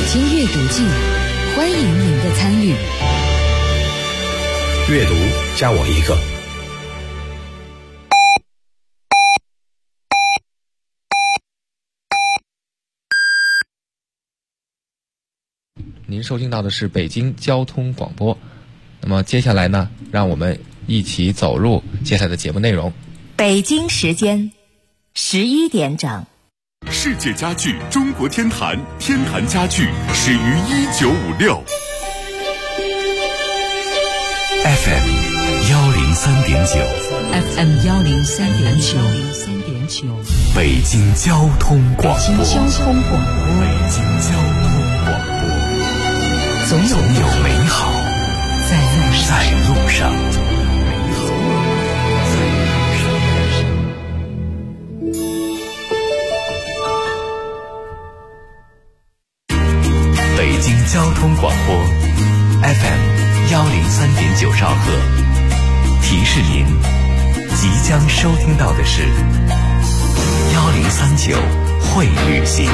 京阅读季，欢迎您的参与。 阅读加我一个。 您收听到的是北京交通广播。那么接下来呢，让我们一起走入接下来的节目内容。 北京时间11点整。 世界家具中国天坛，天坛家具始于1956。 FM 103.9 FM 103.9 北京交通广播。 北京交通广播。 北京交通广播。总有美好在路上。北京交通广播 FM 103.9兆赫，提示您即将收听到的是1039会旅行。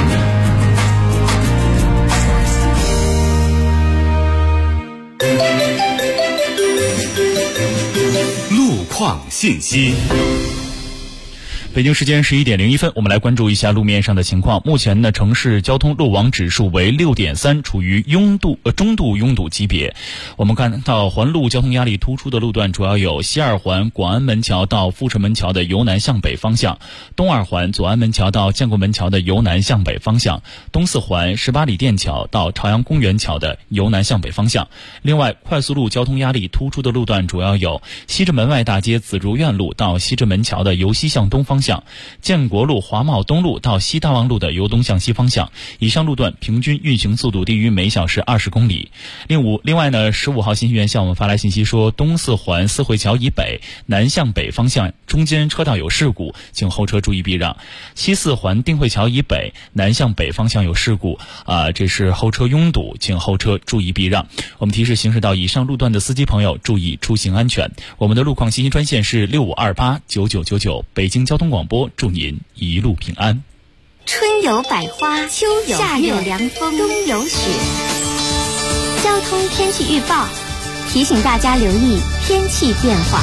路况信息。 北京时间11点01分，我们来关注一下路面上的情况。目前呢，城市交通路网指数为 6.3， 处于中度拥堵级别。我们看到环路交通压力突出的路段主要有西二环广安门桥到阜成门桥的由南向北方向，东二环左安门桥到建国门桥的由南向北方向，东四环18里店桥到朝阳公园桥的由南向北方向。另外，快速路交通压力突出的路段主要有西直门外大街紫竹院路到西直门桥的由西向东方向，建国路华贸东路到西大望路的由东向西方向，以上路段平均运行速度低于每小时20公里。另外呢，15号信息源向我们发来信息说，东四环四惠桥以北南向北方向中间车道有事故，请后车注意避让。西四环定惠桥以北南向北方向有事故，这是后车拥堵，请后车注意避让。我们提示行驶到以上路段的司机朋友注意出行安全。我们的路况信息专线是65289999，北京交通广播，祝您一路平安。 春有百花，秋有夏有凉风，冬有雪。交通天气预报提醒大家留意天气变化。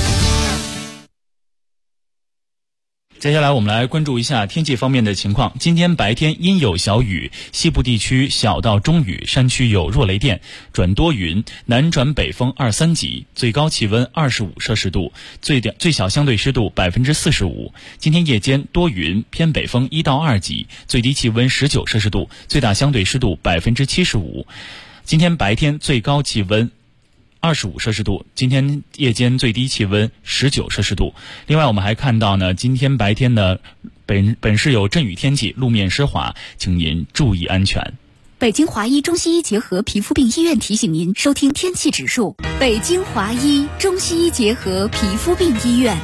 接下来我们来关注一下天气方面的情况。今天白天阴有小雨，西部地区小到中雨，山区有弱雷电，转多云，南转北风2-3级，最高气温25摄氏度，最小相对湿度45%。今天夜间多云，偏北风1到2级，最低气温19摄氏度，最大相对湿度75%。今天白天最高气温25摄氏度，今天夜间最低气温19摄氏度。另外我们还看到呢，今天白天呢本市有阵雨天气，路面湿滑，请您注意安全。 北京华医中西医结合皮肤病医院提醒您收听天气指数。北京华医中西医结合皮肤病医院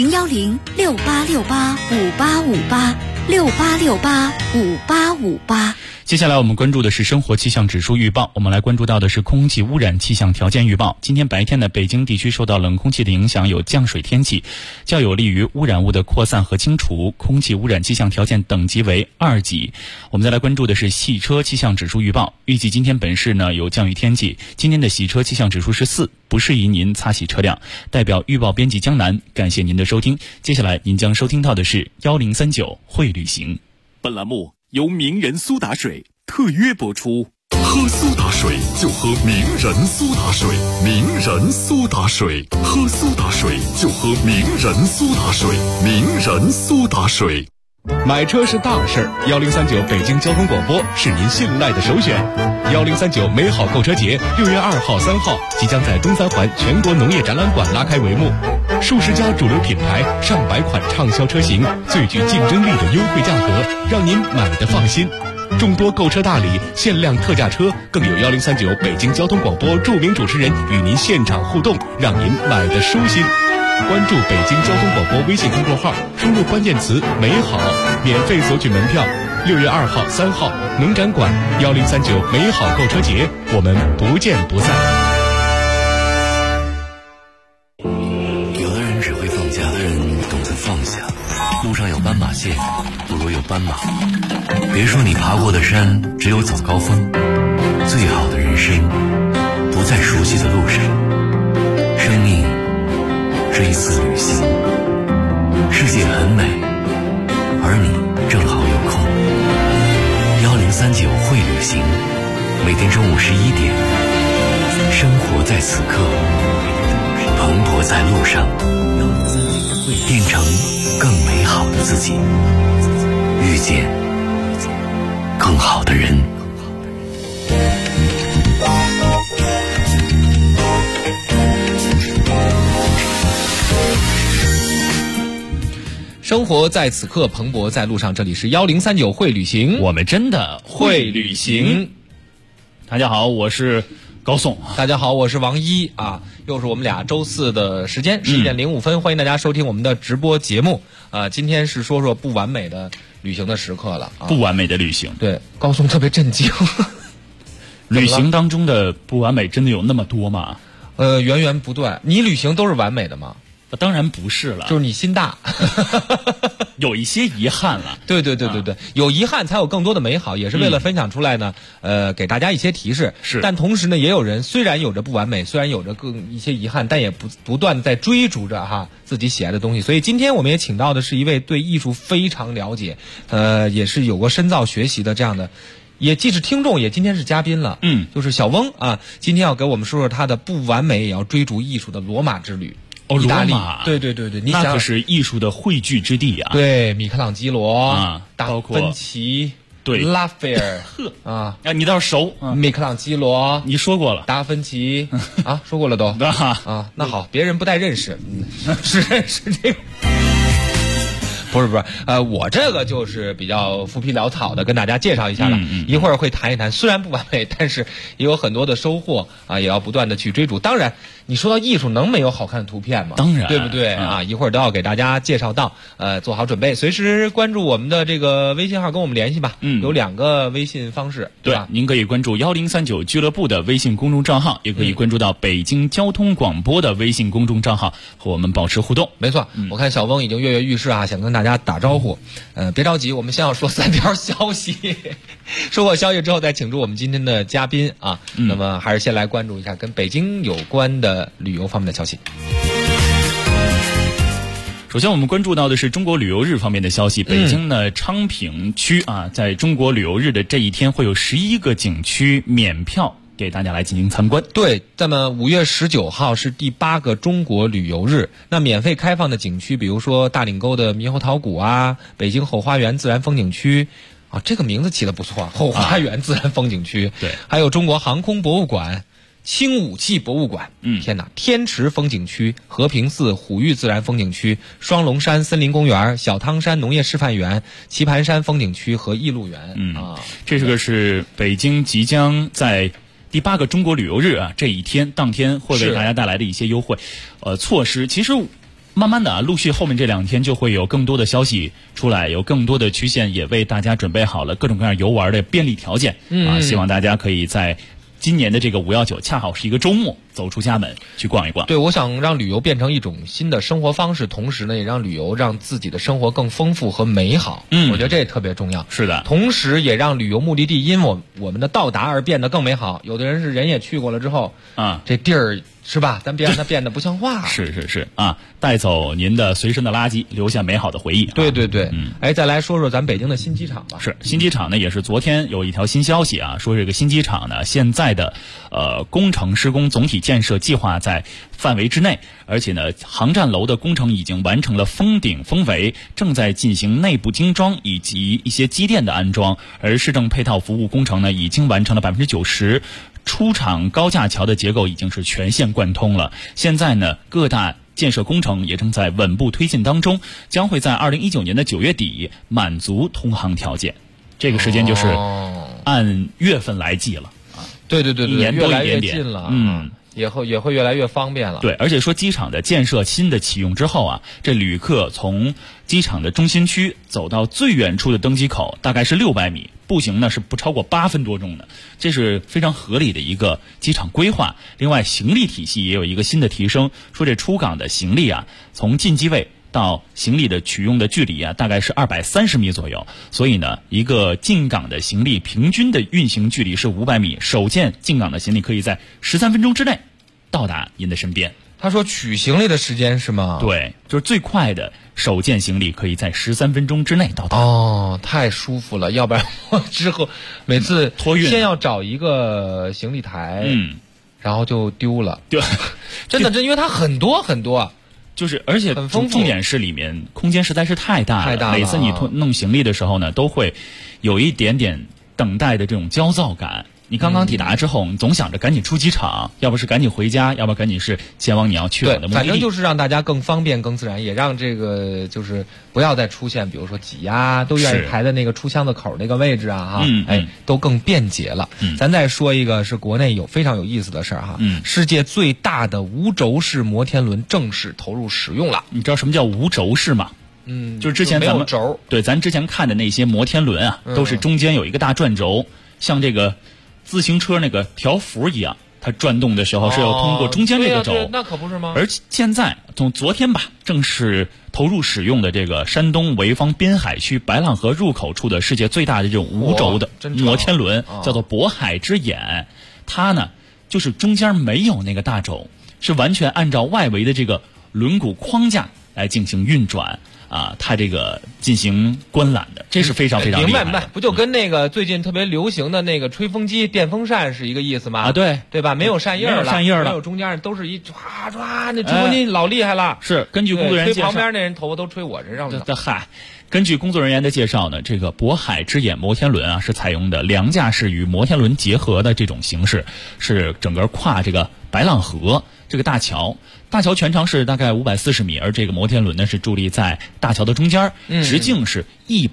01068685858，68685858。 接下来我们关注的是生活气象指数预报，我们来关注到的是空气污染气象条件预报。今天白天呢，北京地区受到冷空气的影响，有降水天气，较有利于污染物的扩散和清除，空气污染气象条件等级为2级。我们再来关注的是汽车气象指数预报，预计今天本市呢有降雨天气，今天的洗车气象指数是4，不适宜您擦洗车辆。代表预报编辑江南，感谢您的收听。接下来您将收听到的是1039会旅行。 本栏目由名人苏打水特约播出。喝苏打水就喝名人苏打水，名人苏打水，喝苏打水就喝名人苏打水，名人苏打水。 买车是大事，1039北京交通广播是您信赖的首选。1039美好购车节6月2号、3号即将在东三环全国农业展览馆拉开帷幕，数十家主流品牌、上百款畅销车型，最具竞争力的优惠价格，让您买得放心。众多购车大礼、限量特价车，更有1039北京交通广播著名主持人与您现场互动，让您买得舒心。关注北京交通广播微信公众号，输入关键词美好，免费索取门票。6月2号、3号农展馆1039美好购车节，我们不见不散。 有的人只会放假，有的人懂得放下。路上有斑马线，不如有斑马。 别说你爬过的山只有早高峰，最好的人生不在熟悉的路上。生命是一次旅行，世界很美，而你正好有空。1039会旅行，每天中午11点，生活在此刻，蓬勃在路上，变成更美好的自己，遇见更好的人。 生活在此刻，蓬勃在路上。这里是1039会旅行， 我们真的会旅行。大家好，我是高颂。 大家好，我是王一啊，又是我们俩周四的时间，11点05分，欢迎大家收听我们的直播节目啊。今天是说说不完美的旅行的时刻了啊， 不完美的旅行。 对，高颂特别震惊。 旅行当中的不完美真的有那么多吗？ 源源不断。你旅行都是完美的吗？ 当然不是了， 就是你心大， 有一些遗憾了。 对，有遗憾才有更多的美好，也是为了分享出来呢。给大家一些提示。 是， 但同时呢，也有人虽然有着不完美，虽然有着一些遗憾，但也不断在追逐着自己喜爱的东西。所以今天我们也请到的是一位对艺术非常了解，也是有过深造学习的这样的。也既是听众，也今天是嘉宾了。就是小翁啊，今天要给我们说说他的不完美也要追逐艺术的罗马之旅。意大利， 罗马， 对，你想， 那可是艺术的汇聚之地啊！ 对，米开朗基罗达芬奇， 对， 拉斐尔啊， 你倒是熟。 米开朗基罗， 你说过了， 达芬奇啊，说过了都啊。那好，别人不太认识，是认识这个。不是，我这个就是比较浮皮潦草的跟大家介绍一下了。一会儿会谈一谈，虽然不完美，但是也有很多的收获啊，也要不断的去追逐。当然，你说到艺术，能没有好看的图片吗？ 当然， 对不对啊？一会儿都要给大家介绍到，做好准备，随时关注我们的这个微信号，跟我们联系吧。有2个微信方式，对吧？ 您可以关注1039俱乐部的微信公众账号，也可以关注到北京交通广播的微信公众账号，和我们保持互动。 没错，我看小翁已经跃跃欲试啊，想跟大家打招呼。别着急，我们先要说3条消息。说过消息之后，再请出我们今天的嘉宾啊。那么还是先来关注一下跟北京有关的旅游方面的消息。 首先我们关注到的是中国旅游日方面的消息。北京呢昌平区啊，在中国旅游日的这一天会有11个景区免票给大家来进行参观。 对，那么5月19号是第8个中国旅游日，那免费开放的景区，比如说大岭沟的猕猴桃谷啊，北京后花园自然风景区啊，这个名字起得不错，后花园自然风景区。 对， 还有中国航空博物馆、轻武器博物馆，天哪，天池风景区、和平寺虎峪自然风景区、双龙山森林公园、小汤山农业示范园、棋盘山风景区和驿路园。 这是北京即将在第8个中国旅游日啊这一天当天会为大家带来的一些优惠措施。其实慢慢的陆续后面这2天就会有更多的消息出来，有更多的区县也为大家准备好了各种各样游玩的便利条件希望大家可以在今年的这个519恰好是一个周末，走出家门去逛一逛。 对，我想让旅游变成一种新的生活方式，同时呢，也让旅游让自己的生活更丰富和美好。我觉得这也特别重要。 是的， 同时也让旅游目的地因我们的到达而变得更美好。有的人是人也去过了之后这地儿是吧？咱别让它变得不像话。 是啊，带走您的随身的垃圾，留下美好的回忆。 对，再来说说咱北京的新机场吧。 是，新机场呢也是昨天有一条新消息啊，说这个新机场呢现在的工程施工总体建设计划在范围之内，而且呢航站楼的工程已经完成了封顶封围，正在进行内部精装以及一些机电的安装，而市政配套服务工程呢已经完成了90%。出厂高架桥的结构已经是全线贯通了，现在呢各大建设工程也正在稳步推进当中，将会在2019年的9月底满足通航条件。这个时间就是按月份来计了啊。 对， 一年多一点点， 近了。也会越来越方便了。 对，而且说机场的建设新的启用之后啊，这旅客从机场的中心区走到最远处的登机口大概是600米，步行呢是不超过8分多钟的，这是非常合理的一个机场规划。另外行李体系也有一个新的提升，说这出港的行李啊，从进机位到行李的取用的距离啊，大概是230米左右。所以呢，一个进港的行李平均的运行距离是500米，首件进港的行李可以在13分钟之内到达您的身边。 他说取行李的时间是吗？ 对，就是最快的首件行李可以在13分钟之内到达。 哦，太舒服了，要不然我之后每次托运先要找一个行李台，然后就丢了。 对， 真的，因为它很多很多， 就是而且很丰富， 重点是里面空间实在是太大了。 太大了， 每次你弄行李的时候呢，都会有一点点等待的这种焦躁感。你刚刚抵达之后，你总想着赶紧出机场，要不是赶紧回家，要不赶紧是前往你要去往的目的地。 反正就是让大家更方便、更自然，也让这个就是不要再出现，比如说挤压，都愿意排在那个出箱子口那个位置啊，都更便捷了。咱再说一个是国内有非常有意思的事儿哈，世界最大的无轴式摩天轮正式投入使用了。 你知道什么叫无轴式吗？就是之前咱们咱之前看的那些摩天轮啊，都是中间有一个大转轴，像这个自行车那个条幅一样，它转动的时候是要通过中间这个轴， 那可不是吗？ 而现在从昨天吧，正式投入使用的这个山东潍坊滨海区白浪河入口处的世界最大的这种无轴的摩天轮，叫做渤海之眼。它呢，就是中间没有那个大轴，是完全按照外围的这个轮毂框架来进行运转。它这个进行观览的，这是非常非常厉害的。 明白，不就跟那个最近特别流行的那个吹风机、电风扇是一个意思吗？对吧？没有扇叶了，没有中间都是一唰唰，那吹风机老厉害了。 是根据工作人员介绍， 吹旁边那人头发都吹我身上了。 嗨，根据工作人员的介绍呢，这个渤海之眼摩天轮啊，是采用的梁架式与摩天轮结合的这种形式，是整个跨这个白浪河这个大桥。大桥全长是大概540米，而这个摩天轮呢是伫立在大桥的中间，直径是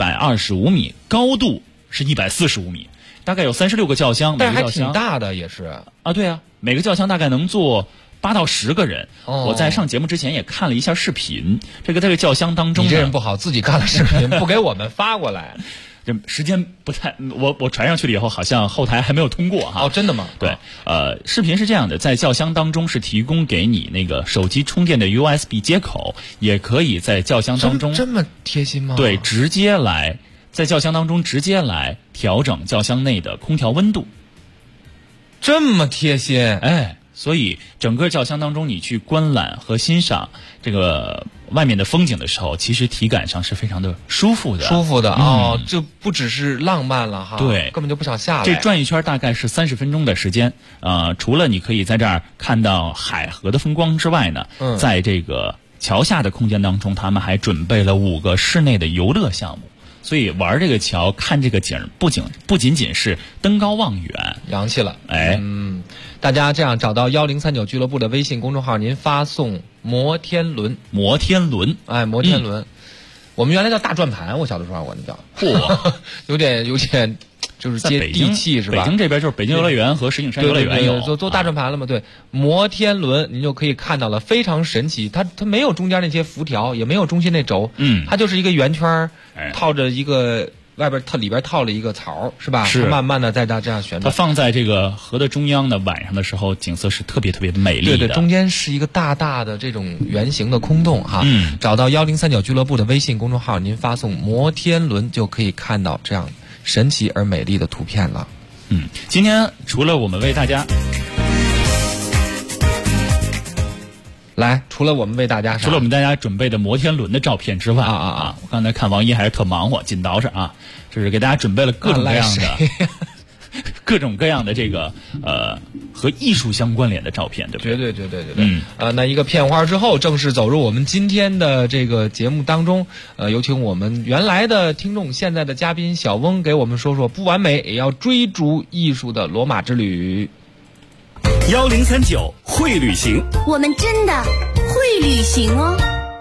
125米，高度是145米，大概有36个轿厢， 但是还挺大的，也是啊，对啊，每个轿厢大概能坐8到10个人。我在上节目之前也看了一下视频，这个轿厢当中， 你这人不好，自己看了视频不给我们发过来。 这时间不太，我传上去了以后，好像后台还没有通过哈。 真的吗？ 对，视频是这样的，在轿厢当中是提供给你那个手机充电的 USB 接口，也可以在轿厢当中这么贴心吗？ 对，在轿厢当中直接来调整轿厢内的空调温度， 这么贴心， 所以整个轿厢当中，你去观览和欣赏这个外面的风景的时候，其实体感上是非常的舒服的。就不只是浪漫了哈，对， 根本就不想下来。 这转一圈大概是30分钟的时间。除了你可以在这儿看到海河的风光之外呢，在这个桥下的空间当中，他们还准备了5个室内的游乐项目。所以玩这个桥、看这个景，不仅仅是登高望远， 洋气了。大家这样找到1039俱乐部的微信公众号，您发送摩天轮，摩天轮。我们原来叫大转盘，我小的时候我那叫，有点就是接地气是吧？ 北京这边就是北京游乐园和石景山游乐园有做大转盘了嘛？对，摩天轮您就可以看到了，非常神奇。它没有中间那些浮条，也没有中心那轴，它就是一个圆圈，套着一个外边里边套了一个槽，是吧？ 是慢慢的在这样旋转。 它放在这个河的中央呢，晚上的时候景色是特别特别的美丽的。 对，中间是一个大大的这种圆形的空洞哈。找到1039俱乐部的微信公众号，您发送摩天轮就可以看到这样神奇而美丽的图片了。 今天除了我们为大家准备的摩天轮的照片之外我刚才看王一还是特忙活，紧捯饬啊，就是给大家准备了各种各样的这个和艺术相关联的照片，对不对？ 对。那一个片花之后，正式走入我们今天的这个节目当中。有请我们原来的听众，现在的嘉宾小翁给我们说说不完美也要追逐艺术的罗马之旅。 1039会旅行， 我们真的会旅行哦。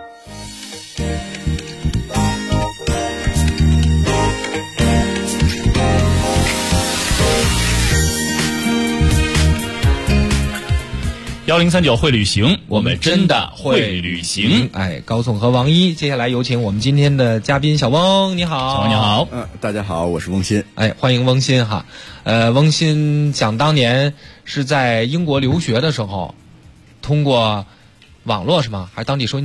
1039会旅行，我们真的会旅行。 高颂和王一，接下来有请我们今天的嘉宾小翁，你好。 小翁你好。 大家好，我是翁鑫。 欢迎翁鑫哈。翁鑫想当年是在英国留学的时候，通过网络是吗？还是当地收音机啊？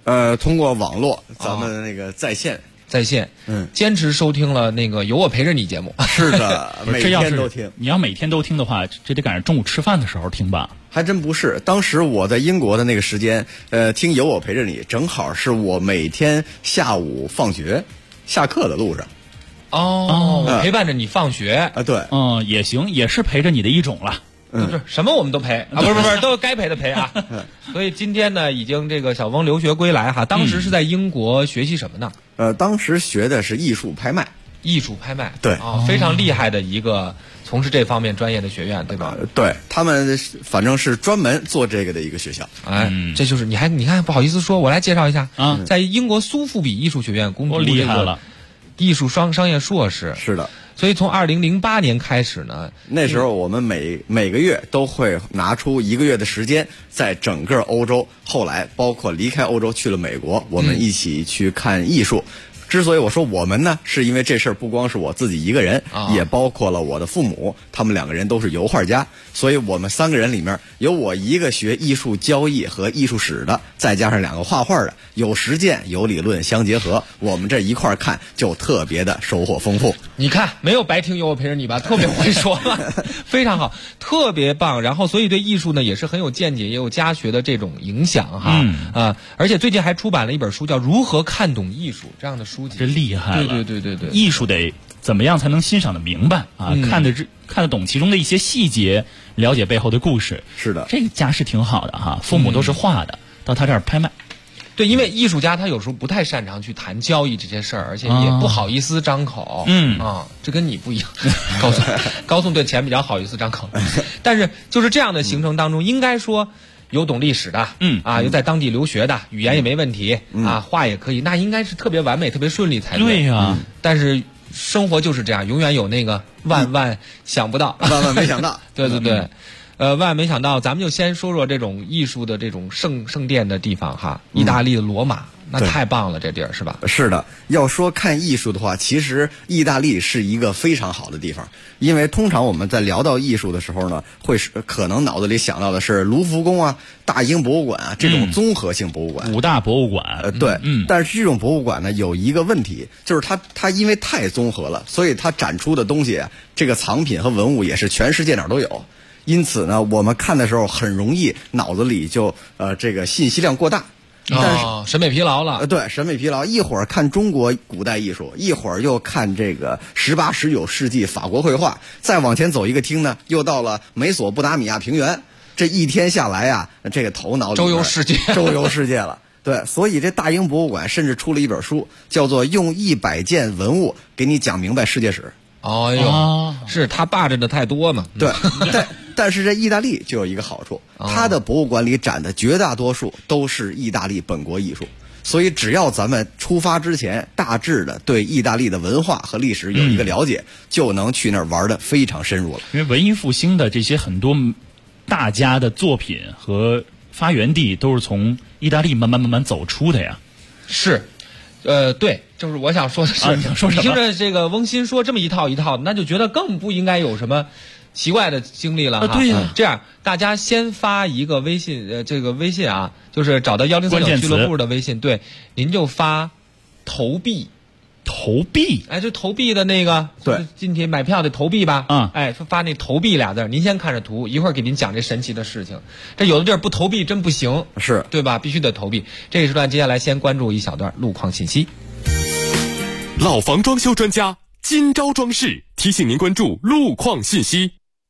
通过网络，咱们那个在线。 坚持收听了那个有我陪着你节目。 是的，每天都听。 你要每天都听的话，这得赶上中午吃饭的时候听吧？ 还真不是，当时我在英国的那个时间，听有我陪着你，正好是我每天下午放学、下课的路上。 我陪伴着你放学啊，对， 也行，也是陪着你的一种了。 就是什么我们都陪啊，不是，都该陪的陪啊。所以今天呢，已经这个小翁留学归来哈，当时是在英国学习什么呢？ 当时学的是艺术拍卖。 艺术拍卖， 对非常厉害的一个从事这方面专业的学院，对吧？ 对，他们反正是专门做这个的一个学校。 这就是你看不好意思说，我来介绍一下啊，在英国苏富比艺术学院攻读厉害了， 艺术商业硕士。 是的。 所以从2008年开始呢， 那时候我们每个月都会拿出1个月的时间，在整个欧洲，后来包括离开欧洲去了美国，我们一起去看艺术。之所以我说我们呢，是因为这事儿不光是我自己一个人，也包括了我的父母，他们2个人都是油画家，所以我们3个人里面有我一个学艺术交易和艺术史的，再加上2个画画的，有实践有理论相结合，我们这一块看就特别的收获丰富。 你看没有白听有我陪着你吧，特别会说了非常好，特别棒。然后所以对艺术呢也是很有见解，也有家学的这种影响哈。而且最近还出版了一本书叫《如何看懂艺术》这样的书籍， 这厉害了。 对， 艺术得怎么样才能欣赏的明白啊？看得懂其中的一些细节，了解背后的故事。 是的， 这个家世挺好的哈，父母都是画的，到他这儿拍卖。 对，因为艺术家他有时候不太擅长去谈交易这些事儿，而且也不好意思张口。这跟你不一样。高颂对钱比较好意思张口，但是就是这样的行程当中，应该说有懂历史的，又在当地留学的，语言也没问题，画也可以，那应该是特别完美、特别顺利才对。 对呀， 但是生活就是这样，永远有那个万想不到， 万没想到。 对。万没想到，咱们就先说说这种艺术的这种圣殿的地方哈，意大利的罗马。那太棒了，这地儿是吧？ 是的，要说看艺术的话，其实意大利是一个非常好的地方，因为通常我们在聊到艺术的时候呢，可能脑子里想到的是卢浮宫啊、大英博物馆啊这种综合性博物馆， 五大博物馆。 对，但是这种博物馆呢有一个问题，就是它因为太综合了，所以它展出的东西啊，这个藏品和文物也是全世界哪儿都有。因此呢，我们看的时候很容易脑子里就这个信息量过大。但是审美疲劳了。 对，审美疲劳，一会儿看中国古代艺术，一会儿又看这个18、19世纪法国绘画，再往前走一个厅呢，又到了美索不达米亚平原。这一天下来啊，这个头脑里周游世界了。对，所以这大英博物馆甚至出了一本书，叫做《用100件文物给你讲明白世界史》。 是他霸占的太多嘛？ 对，但是这意大利就有一个好处，它的博物馆里展的绝大多数都是意大利本国艺术，所以只要咱们出发之前大致的对意大利的文化和历史有一个了解，就能去那儿玩的非常深入了。 因为文艺复兴的这些很多大家的作品和发源地都是从意大利慢慢走出的呀。 是。对，就是我想说的是， 你想说什么？ 听着这个翁鑫说这么一套，那就觉得更不应该有什么奇怪的经历了哈。 对呀， 这样大家先发一个微信，这个微信啊，就是找到1039俱乐部的微信，对，您就发投币。就投币的那个， 对， 今天买票得投币吧？发那投币俩字，您先看着图，一会儿给您讲这神奇的事情。这有的地儿不投币真不行， 是对吧？必须得投币。这个时段接下来先关注一小段路况信息。 老房装修专家今朝装饰提醒您关注路况信息。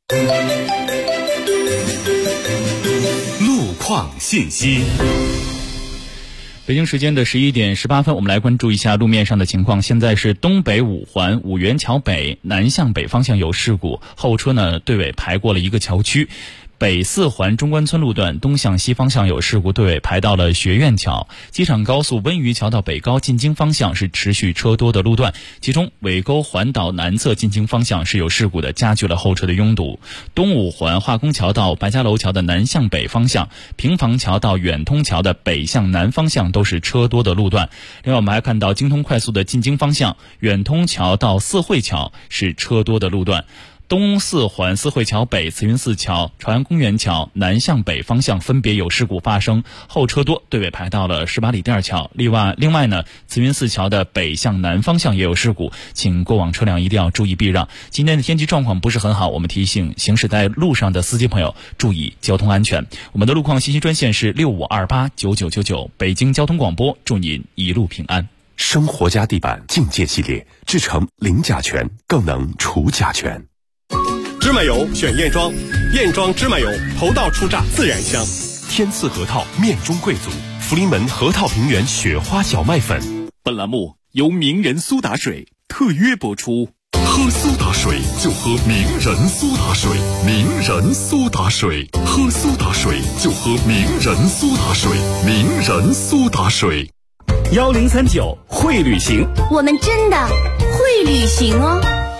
路况信息。 北京时间的11点18分，我们来关注一下路面上的情况。现在是东北5环五元桥北南向北方向有事故，后车呢队尾排过了一个桥区。北4环中关村路段东向西方向有事故，队尾排到了学院桥。机场高速温榆桥到北高进京方向是持续车多的路段，其中尾沟环岛南侧进京方向是有事故的，加剧了后车的拥堵。东5环化工桥到白家楼桥的南向北方向，平房桥到远通桥的北向南方向都是车多的路段。另外我们还看到京通快速的进京方向，远通桥到四惠桥是车多的路段。 东四环四惠桥北、慈云寺桥、朝阳公园桥南向北方向分别有事故发生，后车多，队尾排到了18里店桥。另外呢，慈云寺桥的北向南方向也有事故，请过往车辆一定要注意避让。今天的天气状况不是很好，我们提醒行驶在路上的司机朋友注意交通安全。我们的路况信息专线是65289999，北京交通广播，祝您一路平安。 生活家地板境界系列，制成零甲醛，更能除甲醛。 芝麻油选燕庄，燕庄芝麻油头道出榨自然香。 天赐核桃面中贵族，福临门核桃平原雪花小麦粉。 本栏目由名人苏打水特约播出。 喝苏打水就喝名人苏打水，名人苏打水，喝苏打水就喝名人苏打水，名人苏打水。 1039会旅行， 我们真的会旅行哦。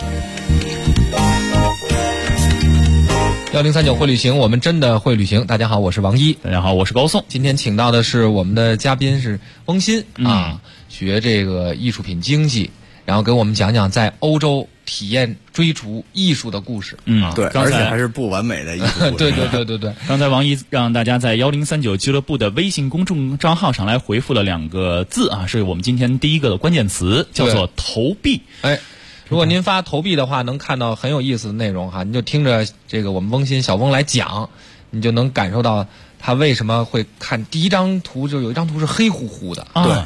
1039会旅行，我们真的会旅行。大家好，我是王一。 大家好，我是高颂。 今天请到的是我们的嘉宾是翁鑫啊，学这个艺术品经济，然后给我们讲讲在欧洲体验追逐艺术的故事。 对，而且还是不完美的艺术故事。 对。 刚才王一让大家在1039俱乐部的微信公众账号上来回复了2个字啊，是我们今天第一个的关键词，叫做投币。 如果您发投币的话，能看到很有意思的内容哈，您就听着这个我们翁鑫小翁来讲，你就能感受到他为什么会看第一张图，就有一张图是黑乎乎的。 对，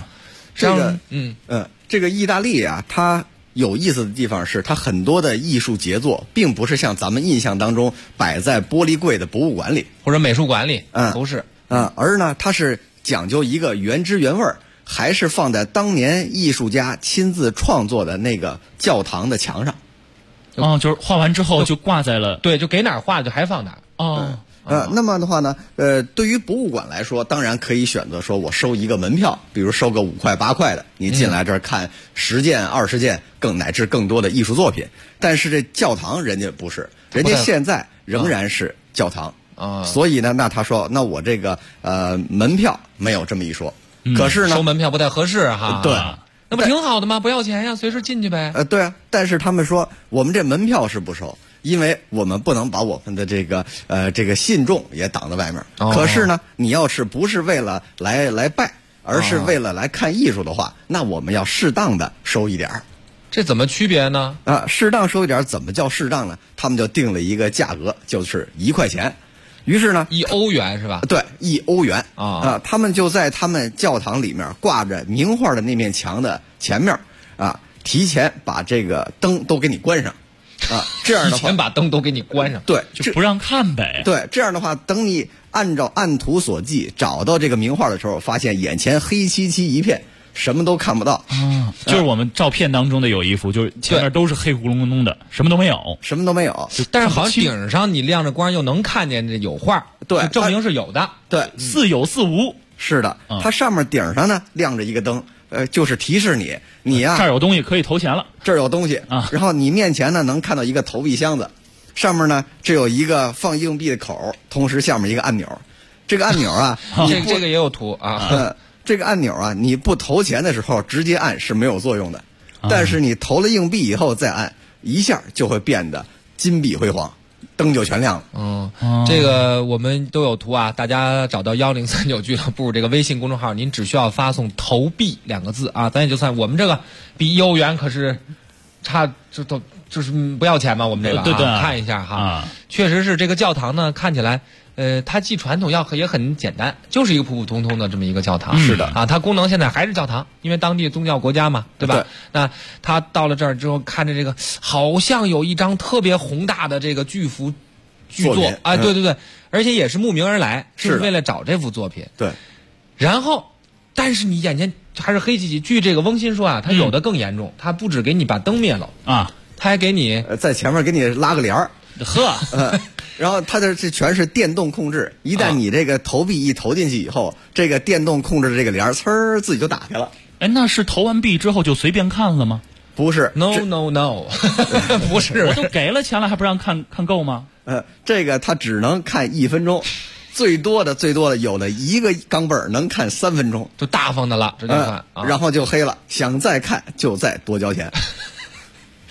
这个意大利啊，它有意思的地方是，它很多的艺术杰作并不是像咱们印象当中摆在玻璃柜的博物馆里或者美术馆里，都是而呢，它是讲究一个原汁原味儿。还是放在当年艺术家亲自创作的那个教堂的墙上， 就是画完之后就挂在了， 对，就给哪儿画就还放哪儿。 那么的话呢，对于博物馆来说，当然可以选择说我收一个门票，比如收个5块8块的，你进来这儿看10件20件，乃至更多的艺术作品。但是这教堂人家不是，人家现在仍然是教堂所以呢，那他说，那我这个门票没有这么一说。可是呢， 收门票不太合适哈。 对， 那不挺好的吗？不要钱呀，随时进去呗。 对啊，但是他们说我们这门票是不收，因为我们不能把我们的这个信众也挡在外面。可是呢，你要是不是为了来拜，而是为了来看艺术的话，那我们要适当的收一点儿。 这怎么区别呢？ 适当收一点，怎么叫适当呢？他们就定了一个价格，就是1块钱。于是呢 ，1欧元是吧？ 对，1欧元他们就在他们教堂里面挂着名画的那面墙的前面提前把这个灯都给你关上这样的话， 提前把灯都给你关上， 对， 就不让看呗。 对，这样的话，等你按照按图索骥找到这个名画的时候，发现眼前黑漆漆一片，什么都看不到就是我们照片当中的有一幅，就是前面都是黑咕隆咚的，什么都没有。 但是好像顶上你亮着光又能看见这有画， 对， 证明是有的。 对， 似有似无。 是的，它上面顶上呢亮着一个灯，就是提示你呀， 这儿有东西可以投钱了， 这儿有东西然后你面前呢能看到一个投币箱子，上面呢这有一个放硬币的口，同时下面一个按钮。这个按钮这个也有图这个按钮你不投钱的时候直接按是没有作用的，但是你投了硬币以后再按，一下就会变得金碧辉煌，灯就全亮了。 这个我们都有图大家找到1039俱乐部这个微信公众号，您只需要发送投币2个字咱也就算我们这个比1欧元可是就是不要钱嘛，我们这个对看一下确实是这个教堂呢看起来它既传统也很简单，就是一个普普通通的这么一个教堂。 是的它功能现在还是教堂，因为当地宗教国家嘛，对吧？ 对。 那他到了这儿之后，看着这个好像有一张特别宏大的这个巨作对，而且也是慕名而来，是为了找这幅作品。 对。 然后，但是你眼前还是黑漆漆。据这个翁鑫说他有的更严重，他不止给你把灯灭了他还给你在前面给你拉个帘儿。 呵。 然后它这全是电动控制，一旦你这个投币一投进去以后，这个电动控制的这个帘儿呲自己就打开了。 那是投完币之后就随便看了吗？ 不是 ，no， 不是， 我都给了钱了还不让看够吗？ 这个他只能看1分钟，最多的有的一个钢本能看3分钟， 就大方的了，这就看然后就黑了，想再看就再多交钱。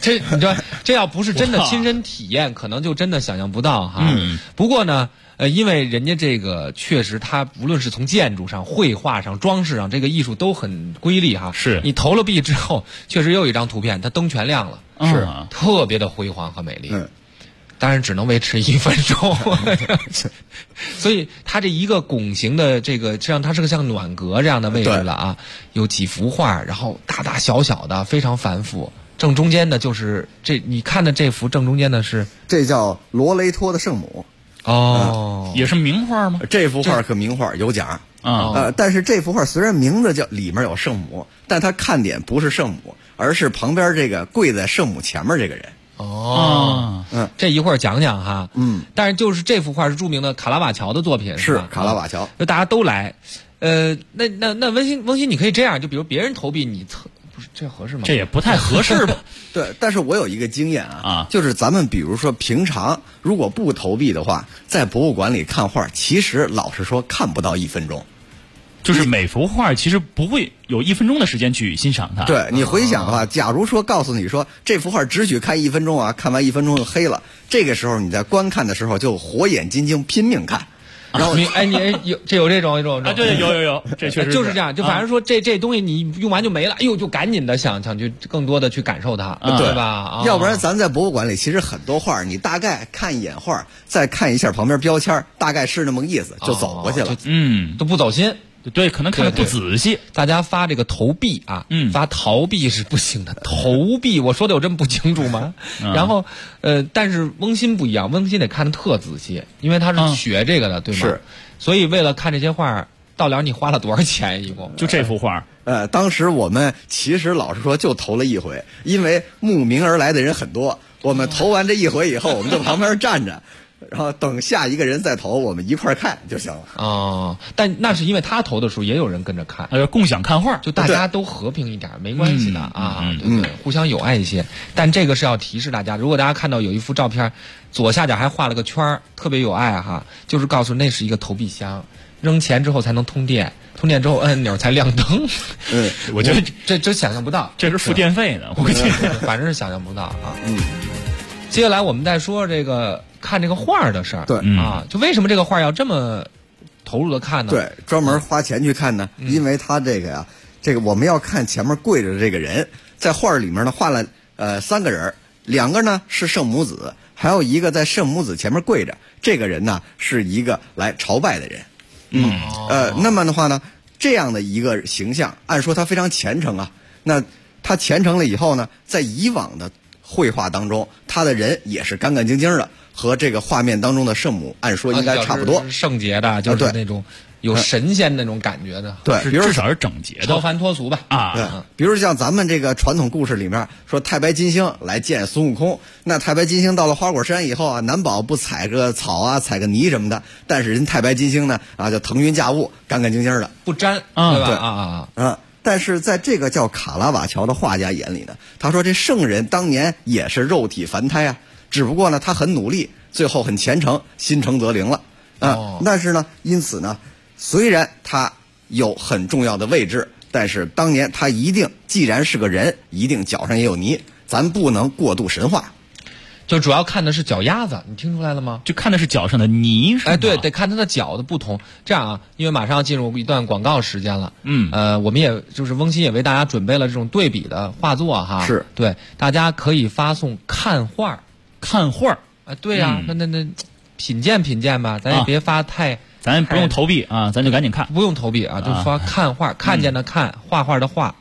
你说这要不是真的亲身体验，可能就真的想象不到哈。不过呢，因为人家这个确实，它无论是从建筑上、绘画上、装饰上，这个艺术都很瑰丽哈。 是你投了币之后，确实又有一张图片，它灯全亮了， 是特别的辉煌和美丽。当然只能维持1分钟，所以它这一个拱形的这个，实际上它是个像暖阁这样的位置了啊，有几幅画，然后大大小小的，非常繁复。正中间的就是你看的这幅正中间的是， 这叫罗雷托的圣母。 也是名画吗？ 这幅画可名画，有奖但是这幅画虽然名字叫里面有圣母，但它看点不是圣母，而是旁边这个跪在圣母前面这个人。 这一会儿讲讲哈。但是就是这幅画是著名的卡拉瓦乔的作品， 是卡拉瓦乔， 就大家都来。那温馨，你可以这样，就比如别人投币，你不是这合适吗？ 这也不太合适吧？ 对，但是我有一个经验就是咱们比如说平常如果不投币的话，在博物馆里看画，其实老实说看不到1分钟。 就是每幅画其实不会有1分钟的时间去欣赏它。 对，你回想的话，假如说告诉你说这幅画只许看1分钟看完1分钟就黑了，这个时候你在观看的时候就火眼金睛拼命看。然后你有这种对，有，这确实就是这样，就反正说这东西你用完就没了，哎呦，就赶紧的想去更多的去感受它，对吧？ 要不然咱在博物馆里其实很多画，你大概看一眼画，再看一下旁边标签，大概是那么个意思，就走过去了， 都不走心。 对，可能看得不仔细。 大家发这个投币发逃币是不行的。投币，我说的有这么不清楚吗？然后，但是翁心不一样，翁心得看得特仔细，因为他是学这个的，对吗？ 是。 所以为了看这些画，到了你花了多少钱？一共就这幅画。 当时我们其实老实说就投了1回，因为慕名而来的人很多，我们投完这1回以后，我们就旁边站着。然后等下一个人再投，我们一块看就行了。 但那是因为他投的时候也有人跟着看， 共享看画， 就大家都和平一点，没关系的对，互相友爱一些。但这个是要提示大家，如果大家看到有一幅照片，左下角还画了个圈，特别有爱就是告诉那是一个投币箱，扔钱之后才能通电，通电之后按钮才亮灯。 我觉得这想象不到， 这是付电费的，我觉得反正是想象不到接下来我们再说这个看这个画的事儿。 对就为什么这个画要这么投入的看呢？ 对，专门花钱去看呢，因为他这个我们要看前面跪着的这个人，在画里面呢画了3个人，2个呢是圣母子，还有一个在圣母子前面跪着，这个人呢是一个来朝拜的人。那么的话呢，这样的一个形象，按说他非常虔诚那他虔诚了以后呢，在以往的绘画当中，他的人也是干干净净的，和这个画面当中的圣母按说应该差不多， 圣洁的，就是那种有神仙那种感觉的。 对，比如至少是整洁的， 超凡脱俗吧。 对，比如像咱们这个传统故事里面说太白金星来见孙悟空，那太白金星到了花果山以后难保不踩个草踩个泥什么的，但是人太白金星呢就腾云驾雾，干干净净的， 不沾，对吧？ 但是在这个叫卡拉瓦乔的画家眼里呢，他说这圣人当年也是肉体凡胎只不过呢他很努力，最后很虔诚，心诚则灵了但是呢，因此呢，虽然他有很重要的位置，但是当年他既然是个人，一定脚上也有泥，咱不能过度神化。 就主要看的是脚丫子，你听出来了吗？ 就看的是脚上的泥，是吗？ 对，得看他的脚的不同。这样因为马上要进入一段广告时间了。我们也就是翁心也为大家准备了这种对比的画作是对，大家可以发送看画对呀，那品鉴吧，咱也别发太。 咱也不用投币咱就赶紧看， 不用投币就发看画，看见的看，画画的画。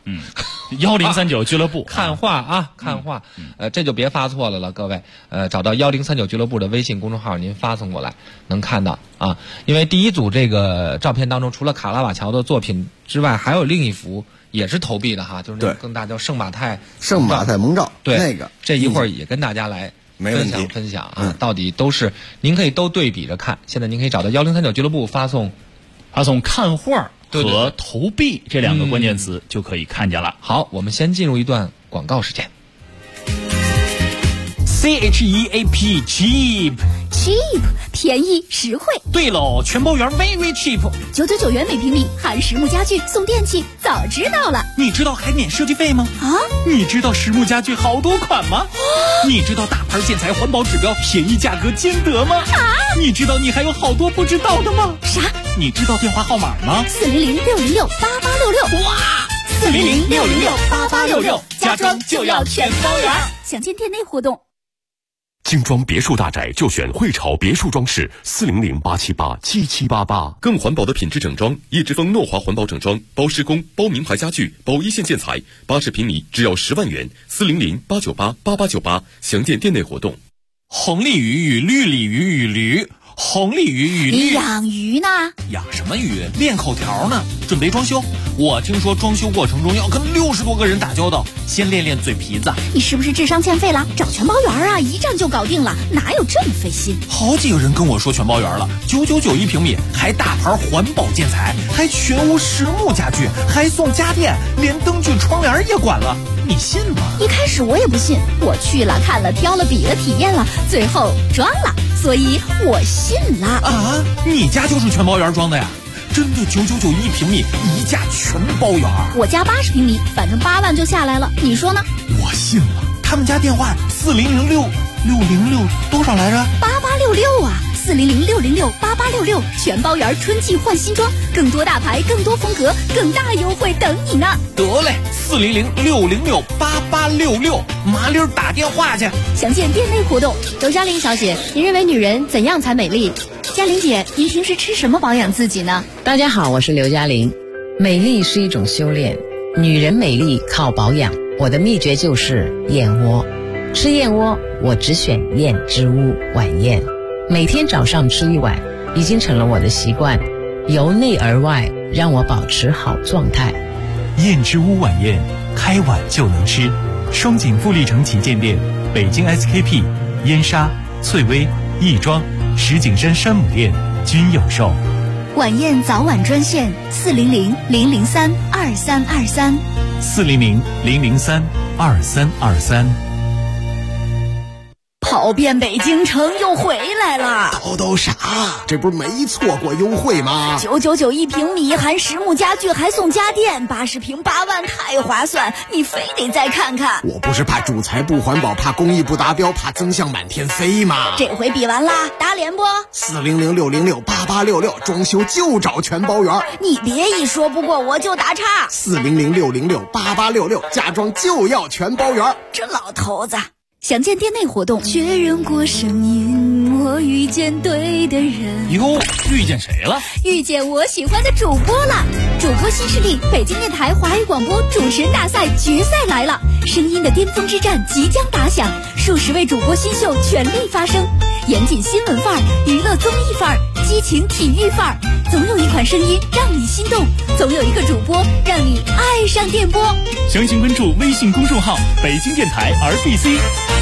1039俱乐部看画看画，这就别发错了各位。找到1039俱乐部的微信公众号，您发送过来能看到因为第一组这个照片当中，除了卡拉瓦乔的作品之外，还有另一幅也是投币的就是那个更大叫圣马太蒙照。 对， 那个这一会儿也跟大家来分享到底都是您可以都对比着看。现在您可以找到1039俱乐部，发送看画和投币这2个关键词就可以看见了。 好，我们先进入一段广告时间。 ，CHEAP cheap。 cheap 便宜实惠。 对喽，全包圆 very cheap，999 元每平米，含实木家具送电器，早知道了。 你知道还免设计费吗？ 啊？ 你知道实木家具好多款吗？你知道大牌建材环保指标，便宜价格兼得吗？ 啊？ 你知道你还有好多不知道的吗？ 啥？ 你知道电话号码吗 ？400-606-8866。 哇！400-606-8866，家装就要全包圆。 详见店内活动。 精装别墅大宅就选汇潮别墅装饰，400-878-7788。更环保的品质整装，叶之峰诺华环保整装，包施工、包名牌家具、包一线建材，80平米只要10万元，400-898-8898。详见店内活动。 红鲤鱼与绿鲤鱼与驴，红鲤鱼与你养鱼呢？ 养什么鱼？练口条呢，准备装修。我听说装修过程中要跟60多个人打交道，先练练嘴皮子。 你是不是智商欠费了？找全包圆啊，一站就搞定了，哪有这么费心？ 好几个人跟我说全包圆了，999一平米，还大牌环保建材，还全屋实木家具，还送家电，连灯具窗帘也管了，你信吗？ 一开始我也不信，我去了看了挑了比了体验了，最后装了，所以我信了。 啊，你家就是全包圆装的呀？真的999一平米，一价全包圆。 我家80平米，反正8万就下来了，你说呢？ 我信了。他们家电话4006606多少来着 ？8866啊，400668866，全包圆春季换新装，更多大牌，更多风格，更大优惠等你呢。 得嘞，400668866，麻溜打电话去。 详见店内活动。 刘嘉玲小姐，您认为女人怎样才美丽？嘉玲姐，您平时吃什么保养自己呢？ 大家好，我是刘嘉玲。美丽是一种修炼，女人美丽靠保养。我的秘诀就是燕窝。吃燕窝，我只选燕之屋晚宴，每天早上吃一碗，已经成了我的习惯，由内而外让我保持好状态。 燕之屋晚宴，开碗就能吃。双井富力城旗舰店、北京 SKP、燕莎、翠微、亦庄、石景山山姆店均有售。 晚宴早晚专线400-003-2323。 400-003-2323。 跑遍北京城又回来了。 都啥？这不是没错过优惠吗 ？999一平米，含实木家具，还送家电，80平8万，太划算！你非得再看看。 我不是怕主材不环保，怕工艺不达标，怕增项满天飞吗？ 这回比完啦，打脸不 ？400-606-8866，装修就找全包圆。 你别一说不过我就打岔。 400-606-8866，家装就要全包圆。 这老头子。详见店内活动。确认过声音，我遇见对的人。 哟，遇见谁了？ 遇见我喜欢的主播了。主播新势力，北京电台华语广播主持人大赛决赛来了，声音的巅峰之战即将打响，数十位主播新秀全力发声，严谨新闻范儿，娱乐综艺范儿，激情体育范儿，总有一款声音让你心动，总有一个主播让你爱上电波。 详情关注微信公众号北京电台 RBC。